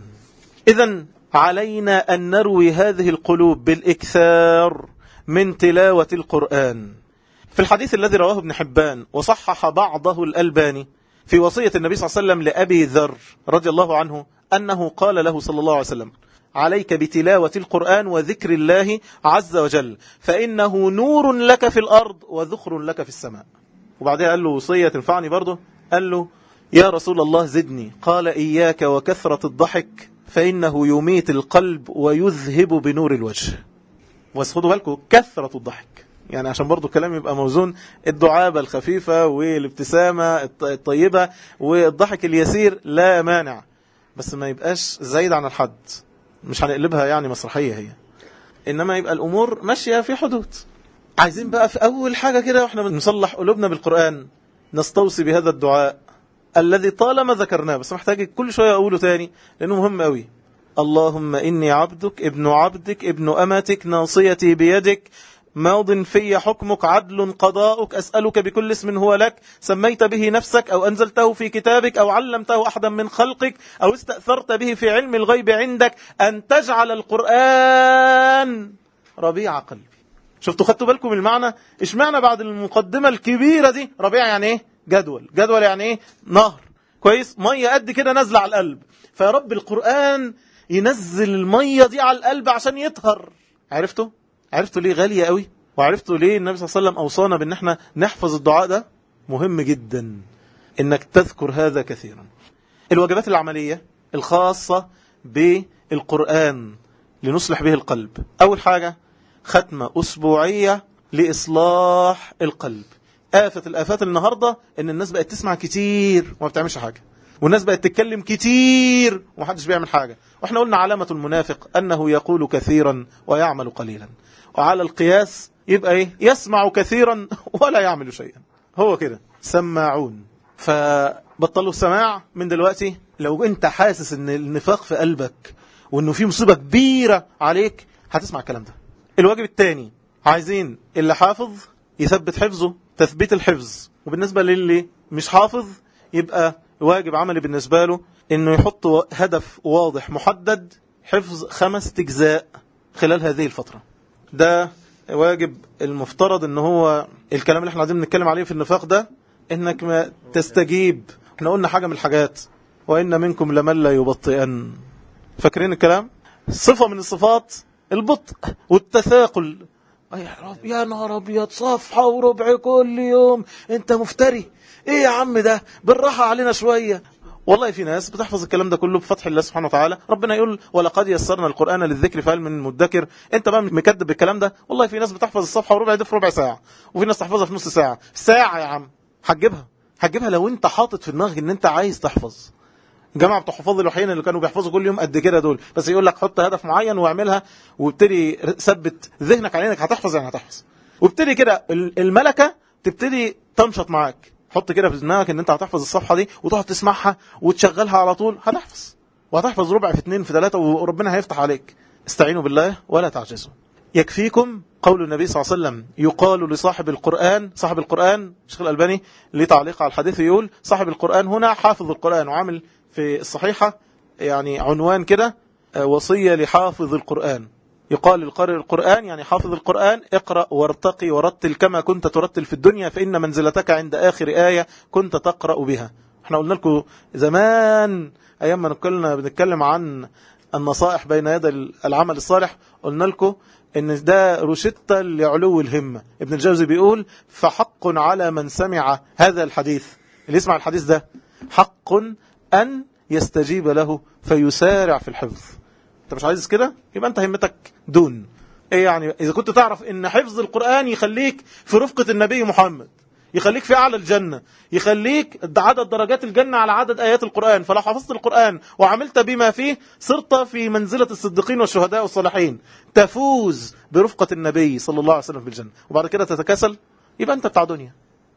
[SPEAKER 1] إذن علينا أن نروي هذه القلوب بالإكثار من تلاوة القرآن. في الحديث الذي رواه ابن حبان وصحح بعضه الألباني في وصية النبي صلى الله عليه وسلم لأبي ذر رضي الله عنه أنه قال له صلى الله عليه وسلم عليك بتلاوة القرآن وذكر الله عز وجل فإنه نور لك في الأرض وذخر لك في السماء. وبعدها قال له وصية تنفعني برضه، قال له يا رسول الله زدني، قال إياك وكثرة الضحك فإنه يميت القلب ويذهب بنور الوجه. بس خدوا بالكم كثرة الضحك، يعني عشان برضو الكلام يبقى موزون، الدعابة الخفيفة والابتسامة الطيبة والضحك اليسير لا مانع، بس ما يبقاش زايد عن الحد. مش هنقلبها يعني مسرحية هي، إنما يبقى الأمور ماشية في حدود. عايزين بقى في أول حاجة كده وإحنا بنصلح قلوبنا بالقرآن نستوصي بهذا الدعاء الذي طالما ذكرناه بس محتاج كل شوية أقوله تاني لأنه مهم قوي. اللهم إني عبدك ابن عبدك ابن أمتك ناصيتي بيدك ماض في حكمك عدل قضاؤك أسألك بكل اسم هو لك سميت به نفسك أو أنزلته في كتابك أو علمته أحدا من خلقك أو استأثرت به في علم الغيب عندك أن تجعل القرآن ربيع قلبي. شفتوا خدتوا بالكم المعنى؟ إيش معنى بعد المقدمة الكبيرة دي؟ ربيع يعني إيه؟ جدول. جدول يعني إيه؟ نهر كويس، مية قد كده نازلة على القلب. فيا رب القرآن ينزل المية دي على القلب عشان يطهر. عرفتوا؟ عرفتوا ليه غالية قوي؟ وعرفتوا ليه النبي صلى الله عليه وسلم أوصانا بأن احنا نحفظ الدعاء ده؟ مهم جدا انك تذكر هذا كثيرا. الواجبات العملية الخاصة بالقرآن لنصلح به القلب. أول حاجة ختمة أسبوعية لإصلاح القلب. آفة الآفات النهاردة ان الناس بقت تسمع كتير وما بتعملش حاجة، والناس بقت تتكلم كتير ومحدش بيعمل حاجة. واحنا قلنا علامة المنافق أنه يقول كثيرا ويعمل قليلا، وعلى القياس يبقى ايه؟ يسمع كثيرا ولا يعمل شيئا. هو كده سماعون. فبطلوا السماع من دلوقتي. لو انت حاسس ان النفاق في قلبك وانه في مصيبة كبيرة عليك هتسمع الكلام ده. الواجب الثاني عايزين اللي حافظ يثبت حفظه تثبيت الحفظ، وبالنسبة للي مش حافظ يبقى واجب عملي بالنسبة له انه يحط هدف واضح محدد حفظ خمس اجزاء خلال هذه الفترة. ده واجب المفترض ان هو الكلام اللي احنا عايزين نتكلم عليه في النفاق ده انك ما تستجيب. احنا قلنا حاجة من الحاجات وان منكم لمن لا يبطئن. فاكرين الكلام؟ صفة من الصفات البطء والتثاقل. يا رب يا نهار ابيض صفحة وربع كل يوم، انت مفتري. ايه يا عم ده؟ بالراحة علينا شوية. والله في ناس بتحفظ الكلام ده كله بفتح الله سبحانه وتعالى. ربنا يقول ولقد يسرنا القرآن للذكر فهل من مدكر. انت بقى مكذب بالكلام ده. والله في ناس بتحفظ الصفحة وربع دي في ربع ساعة، وفي ناس تحفظها في نص ساعة. ساعة يا عم هتجيبها هتجيبها لو انت حاطط في دماغك ان انت عايز تحفظ. جماعة بتوع حفاظ الوحيين اللي كانوا بيحفظوا كل يوم قد كده دول، بس يقول لك حط هدف معين واعملها وابتدي ثبت ذهنك على انك هتحفظ يعني هتحفظ، وابتدي كده الملكة تبتدي تنشط معاك. حط كده في دماغك ان انت هتحفظ الصفحة دي وتقعد تسمعها وتشغلها على طول، هتحفظ وهتحفظ ربع في اتنين في ثلاثة وربنا هيفتح عليك. استعينوا بالله ولا تعجزوا. يكفيكم قول النبي صلى الله عليه وسلم يقال لصاحب القرآن، صاحب القرآن الشيخ الألباني ليه تعليق على الحديث يقول صاحب القرآن هنا حافظ القرآن، وعامل في الصحيحة يعني عنوان كده وصية لحافظ القرآن. يقال للقارئ القرآن يعني حافظ القرآن اقرأ وارتقي ورتل كما كنت ترتل في الدنيا فإن منزلتك عند آخر آية كنت تقرأ بها. احنا قلنا لكم زمان أيام ما كنا بنتكلم عن النصائح بين يدي العمل الصالح، قلنا لكم ان ده روشتة لعلو الهمة. ابن الجوزي بيقول فحق على من سمع هذا الحديث، اللي يسمع الحديث ده حق أن يستجيب له فيسارع في الحفظ. انت مش عايز كده؟ يبقى انت همتك دون. ايه يعني؟ اذا كنت تعرف ان حفظ القرآن يخليك في رفقة النبي محمد، يخليك في اعلى الجنة، يخليك عدد درجات الجنة على عدد ايات القرآن، فلو حفظت القرآن وعملت بما فيه صرت في منزلة الصديقين والشهداء والصالحين، تفوز برفقة النبي صلى الله عليه وسلم في الجنة، وبعد كده تتكاسل، يبقى انت بتاع دنيا.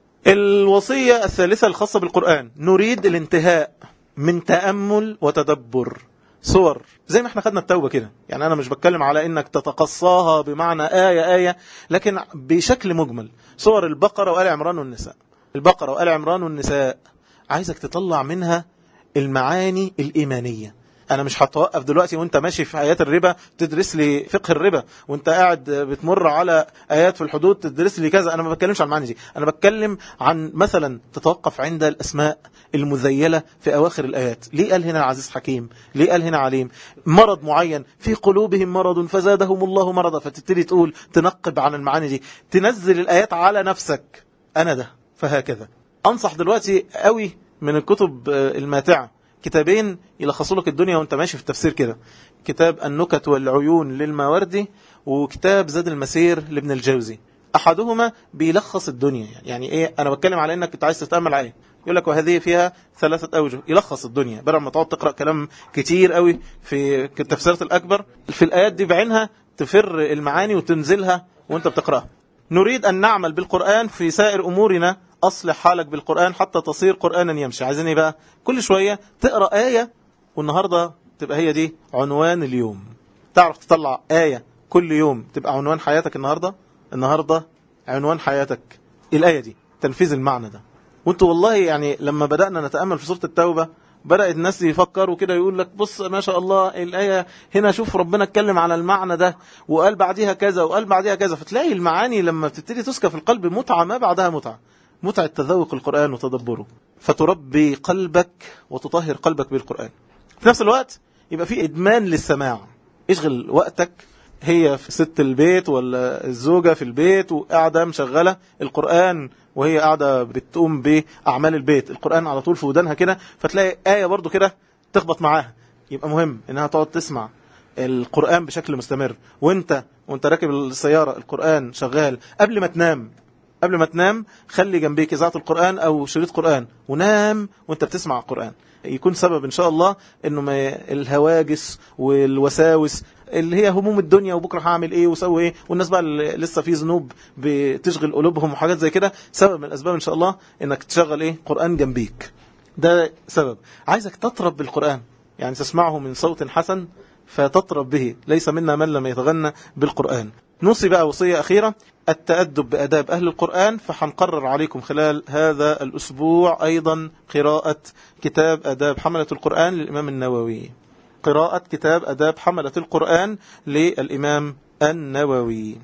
[SPEAKER 1] الوصية الثالثة الخاصة بالقرآن، نريد الانتهاء من تأمل وتدبر صور زي ما احنا خدنا التوبة كده. يعني انا مش بتكلم على انك تتقصاها بمعنى آية آية، لكن بشكل مجمل. صور البقرة وآل عمران والنساء، البقرة وآل عمران والنساء، عايزك تطلع منها المعاني الإيمانية. انا مش هتوقف دلوقتي وانت ماشي في آيات الربا تدرس لي فقه الربا، وانت قاعد بتمر على آيات في الحدود تدرس لي كذا. انا ما بتكلمش عن المعاني دي، انا بتكلم عن مثلا تتوقف عند الاسماء المذيلة في اواخر الآيات. ليه قال هنا عزيز حكيم؟ ليه قال هنا عليم؟ مرض معين في قلوبهم مرض فزادهم الله مرضا، فتبتدي تقول تنقب عن المعاني دي، تنزل الآيات على نفسك. انا ده فهكذا. انصح دلوقتي قوي من الكتب الماتعة كتابين يلخصوا لك الدنيا وانت ماشي في التفسير كده. كتاب النكت والعيون للماوردي، وكتاب زاد المسير لابن الجوزي. احدهما بيلخص الدنيا. يعني ايه؟ انا بتكلم على انك انت عايز تتامل عليه، يقول لك وهذه فيها ثلاثه اوجه، يلخص الدنيا بدل ما تقعد تقرا كلام كتير قوي في التفسيرات الاكبر. في الايات دي بعينها تفر المعاني وتنزلها وانت بتقراها. نريد ان نعمل بالقران في سائر امورنا، أصلح حالك بالقرآن حتى تصير قرآنا يمشي. عايزين ايه بقى؟ كل شوية تقرأ آية، والنهاردة تبقى هي دي عنوان اليوم. تعرف تطلع آية كل يوم تبقى عنوان حياتك. النهاردة النهاردة عنوان حياتك الآية دي، تنفيذ المعنى ده. وانتوا والله يعني لما بدأنا نتأمل في سورة التوبة بدأت الناس يفكروا كده، يقول لك بص ما شاء الله الآية هنا، شوف ربنا اتكلم على المعنى ده وقال بعدها كذا وقال بعدها كذا. فتلاقي المعاني لما بتبتدي تسكى في القلب متعة ما بعدها متعة، متعة تذوق القرآن وتدبره، فتربي قلبك وتطهر قلبك بالقرآن. في نفس الوقت يبقى في إدمان للسماع. اشغل وقتك، هي في ست البيت ولا الزوجة في البيت وقاعدة مشغلة القرآن، وهي قاعدة بتقوم بأعمال البيت، القرآن على طول في ودانها كده، فتلاقي آية برضو كده تخبط معاها. يبقى مهم إنها تقعد تسمع القرآن بشكل مستمر، وانت وانت راكب السيارة القرآن شغال. قبل ما تنام قبل ما تنام خلي جنبيك إذاعة القرآن أو شريط قرآن، ونام وانت بتسمع القرآن. يكون سبب إن شاء الله إنه ما الهواجس والوساوس اللي هي هموم الدنيا وبكرة هعمل إيه وسوي إيه، والناس بقى اللي لسه في ذنوب بتشغل قلوبهم وحاجات زي كده، سبب من الأسباب إن شاء الله إنك تشغل إيه قرآن جنبيك. ده سبب. عايزك تطرب بالقرآن، يعني تسمعه من صوت حسن فتطرب به. ليس منا من لم يتغنى بالقرآن. نوصي بقى وصية أخيرة، التأدب بأداب أهل القرآن. فحنقرر عليكم خلال هذا الأسبوع أيضا قراءة كتاب أداب حملة القرآن للإمام النووي. قراءة كتاب أداب حملة القرآن للإمام النووي.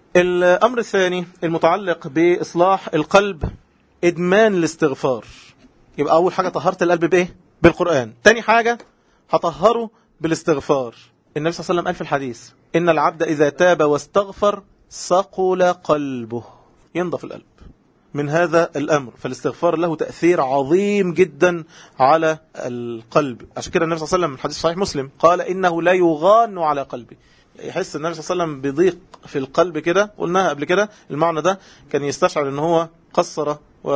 [SPEAKER 1] الأمر الثاني المتعلق بإصلاح القلب، إدمان الاستغفار. يبقى أول حاجة طهرت القلب بإيه؟ بالقرآن. تاني حاجة هطهره بالاستغفار. النبي صلى الله عليه وسلم قال في الحديث إن العبد إذا تاب واستغفر صقل قلبه، ينضف القلب من هذا الأمر. فالاستغفار له تأثير عظيم جدا على القلب. عشان كده النبي صلى الله عليه وسلم في حديث صحيح مسلم قال إنه لا يغان على قلبي. يحس النبي صلى الله عليه وسلم بضيق في القلب كده، قلناها قبل كده المعنى ده، كان يستشعر أنه هو قصر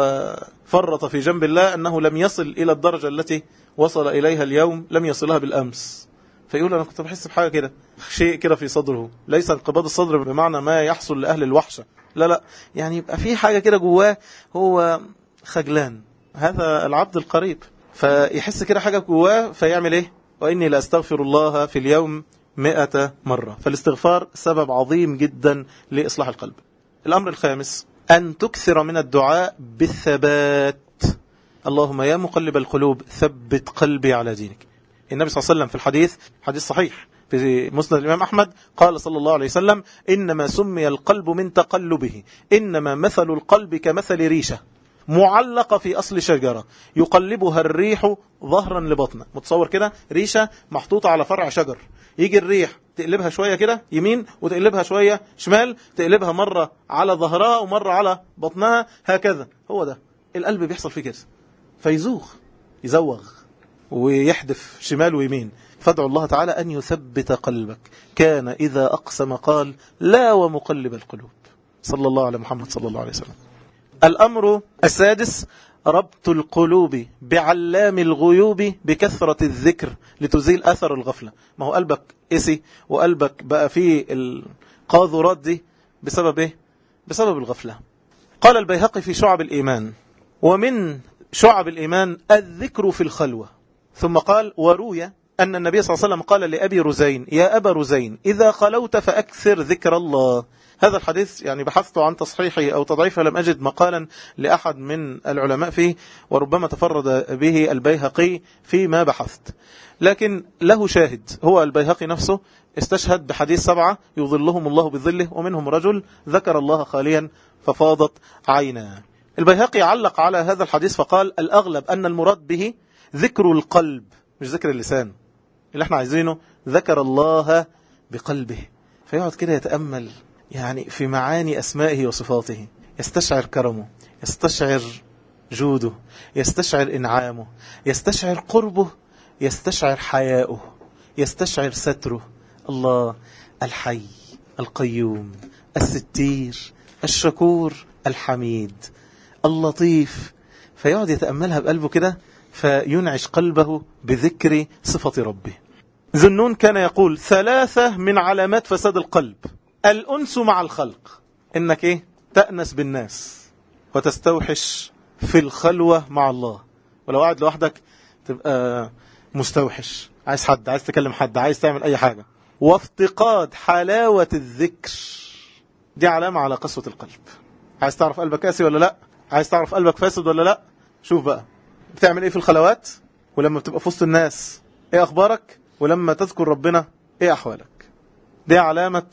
[SPEAKER 1] وفرط في جنب الله، أنه لم يصل إلى الدرجة التي وصل إليها اليوم، لم يصلها بالأمس. فيقول أنا كنت بحس بحاجة كده، شيء كده في صدره. ليس انقباض الصدر بمعنى ما يحصل لأهل الوحشة، لا لا، يعني يبقى في حاجة كده جواه هو خجلان. هذا العبد القريب، فيحس كده حاجة جواه فيعمل إيه؟ وإني لأستغفر الله في اليوم مئة مرة. فالاستغفار سبب عظيم جدا لإصلاح القلب. الأمر الخامس أن تكثر من الدعاء بالثبات. اللهم يا مقلب القلوب ثبت قلبي على دينك. النبي صلى الله عليه وسلم في الحديث، حديث صحيح في مسند الإمام أحمد، قال صلى الله عليه وسلم إنما سمي القلب من تقلبه، إنما مثل القلب كمثل ريشة معلقة في أصل شجرة يقلبها الريح ظهرا لبطنه. متصور كده ريشة محطوطة على فرع شجر، يجي الريح تقلبها شوية كده يمين وتقلبها شوية شمال، تقلبها مرة على ظهرها ومرة على بطنها، هكذا. هو ده القلب بيحصل فيه كده، فيزوغ يزوغ ويحدف شمال ويمين. فادعوا الله تعالى أن يثبت قلبك. كان إذا أقسم قال لا ومقلب القلوب. صلى الله على محمد صلى الله عليه وسلم. الأمر السادس ربط القلوب بعلام الغيوب بكثرة الذكر لتزيل أثر الغفلة. ما هو قلبك إسي وقلبك بقى فيه القاذورات دي بسبب إيه؟ بسبب الغفلة. قال البيهقي في شعب الإيمان ومن شعب الإيمان الذكر في الخلوة. ثم قال وروي أن النبي صلى الله عليه وسلم قال لأبي رزين يا أبا رزين إذا خلوت فأكثر ذكر الله. هذا الحديث يعني بحثت عن تصحيحه أو تضعيفه لم أجد مقالا لأحد من العلماء فيه، وربما تفرد به البيهقي فيما بحثت، لكن له شاهد. هو البيهقي نفسه استشهد بحديث سبعة يظلهم الله بظله ومنهم رجل ذكر الله خاليا ففاضت عيناه. البيهقي علق على هذا الحديث فقال الأغلب أن المراد به ذكر القلب مش ذكر اللسان. اللي احنا عايزينه ذكر الله بقلبه، فيقعد كده يتأمل يعني في معاني أسمائه وصفاته، يستشعر كرمه، يستشعر جوده، يستشعر إنعامه، يستشعر قربه، يستشعر حياؤه، يستشعر ستره. الله الحي القيوم الستير الشكور الحميد اللطيف. فيقعد يتأملها بقلبه كده فينعش قلبه بذكر صفة ربه. ذنون كان يقول ثلاثة من علامات فساد القلب: الأنس مع الخلق، إنك إيه؟ تأنس بالناس وتستوحش في الخلوة مع الله. ولو قاعد لوحدك تبقى مستوحش، عايز حد، عايز تكلم حد، عايز تعمل أي حاجة. وافتقاد حلاوة الذكر، دي علامة على قسوة القلب. عايز تعرف قلبك قاسي ولا لا؟ عايز تعرف قلبك فاسد ولا لا؟ شوف بقى بتعمل ايه في الخلوات، ولما بتبقى في وسط الناس ايه اخبارك، ولما تذكر ربنا ايه احوالك. دي علامة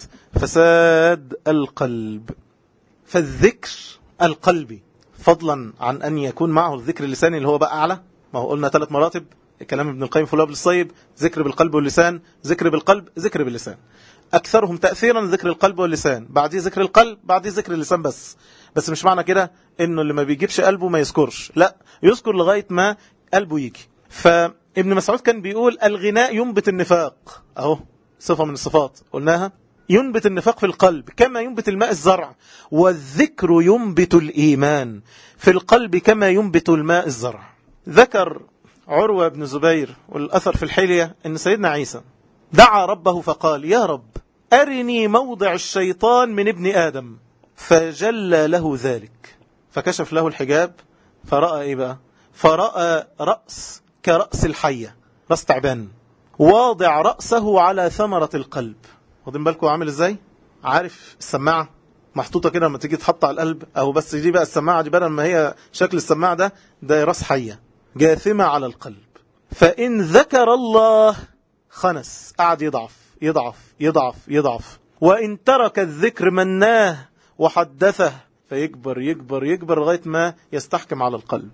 [SPEAKER 1] فساد القلب. فالذكر القلبي فضلا عن ان يكون معه الذكر اللساني اللي هو بقى اعلى. ما هو قلنا ثلاث مراتب، كلام ابن القيم في الوابل الصيب: ذكر بالقلب واللسان، ذكر بالقلب، ذكر باللسان. اكثرهم تأثيرا ذكر القلب واللسان، بعديه ذكر القلب، بعديه ذكر اللسان. بس بس مش معنى كده انه اللي ما بيجيبش قلبه ما يذكرش، لا، يذكر لغاية ما قلبه يجي. فابن مسعود كان بيقول الغناء ينبت النفاق، اهو صفة من الصفات قلناها، ينبت النفاق في القلب كما ينبت الماء الزرع. والذكر ينبت الإيمان في القلب كما ينبت الماء الزرع. ذكر عروة بن زبير والأثر في الحلية ان سيدنا عيسى دعا ربه فقال يا رب أرني موضع الشيطان من ابن آدم، فجلى له ذلك، فكشف له الحجاب فرأى ايه بقى؟ فرأى رأس كرأس الحية، رأس تعبان، واضع رأسه على ثمرة القلب. واخدين بالكم عامل ازاي؟ عارف السماعة محطوطة كده لما تيجي تحط على القلب، او بس دي بقى السماعة دي بدل ما هي شكل السماعة ده ده رأس حية جاثمة على القلب. فإن ذكر الله خنس، قعد يضعف يضعف يضعف يضعف. وإن ترك الذكر مناه وحدثه، فيكبر يكبر يكبر لغاية ما يستحكم على القلب.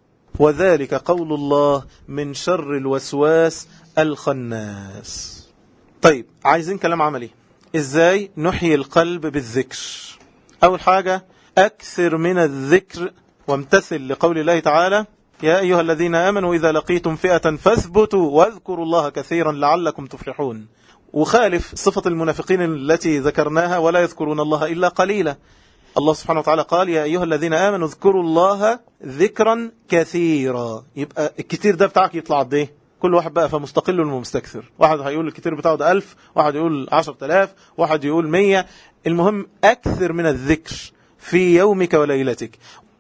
[SPEAKER 1] وذلك قول الله من شر الوسواس الخناس. طيب عايزين كلام عملي، ازاي نحيي القلب بالذكر؟ اول حاجة اكثر من الذكر وامتثل لقول الله تعالى يا أيها الذين آمنوا إذا لقيتم فئة فاثبتوا واذكروا الله كثيرا لعلكم تفلحون. وخالف صفة المنافقين التي ذكرناها ولا يذكرون الله إلا قليلا. الله سبحانه وتعالى قال يا أيها الذين آمنوا اذكروا الله ذكرا كثيرا. يبقى الكتير ده بتاعك يطلع قد ايه؟ كل واحد بقى فمستقل ومستكثر. واحد هيقول الكتير بتاعه ده ألف، واحد يقول عشرة آلاف، واحد يقول مية. المهم أكثر من الذكر في يومك وليلتك.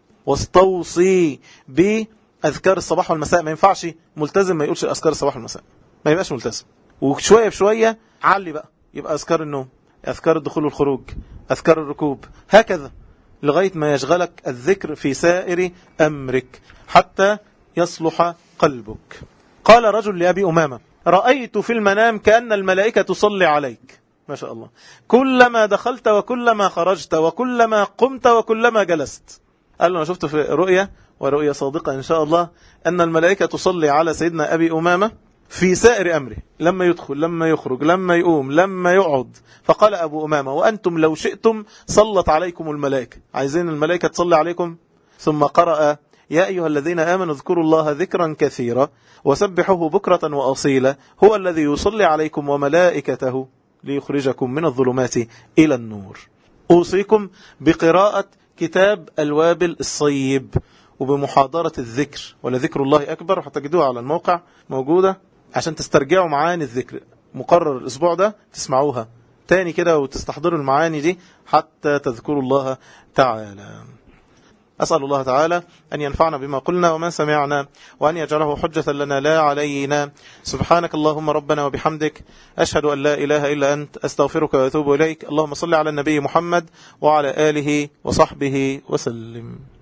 [SPEAKER 1] واستوصي بأذكار الصباح والمساء. ما ينفعش ملتزم ما يقولش أذكار الصباح والمساء، ما يبقاش ملتزم. وشوية بشوية علي بقى، يبقى أذكار النوم، أذكار الدخول والخروج، أذكار الركوب، هكذا لغاية ما يشغلك الذكر في سائر أمرك حتى يصلح قلبك. قال رجل لأبي أمامة رأيت في المنام كأن الملائكة تصلي عليك. ما شاء الله. كلما دخلت وكلما خرجت وكلما قمت وكلما جلست. قال له أنا شفت في رؤية، ورؤية صادقة إن شاء الله، أن الملائكة تصلي على سيدنا أبي أمامة في سائر أمره، لما يدخل لما يخرج لما يقوم لما يقعد. فقال أبو أمامة وأنتم لو شئتم صلت عليكم الملائكة، عايزين الملائكة تصلي عليكم؟ ثم قرأ يا أيها الذين آمنوا اذكروا الله ذكرا كثيرا وسبحوه بكرة وأصيلا هو الذي يصلي عليكم وملائكته ليخرجكم من الظلمات إلى النور. أوصيكم بقراءة كتاب الوابل الصيب وبمحاضرة الذكر، ولذكر الله أكبر، هتجدوها على الموقع موجودة عشان تسترجعوا معاني الذكر. مقرر الأسبوع ده تسمعوها تاني كده وتستحضروا المعاني دي حتى تذكروا الله تعالى. أسأل الله تعالى أن ينفعنا بما قلنا وما سمعنا، وأن يجعله حجة لنا لا علينا. سبحانك اللهم ربنا وبحمدك، أشهد أن لا إله إلا أنت، أستغفرك وأتوب إليك. اللهم صل على النبي محمد وعلى آله وصحبه وسلم.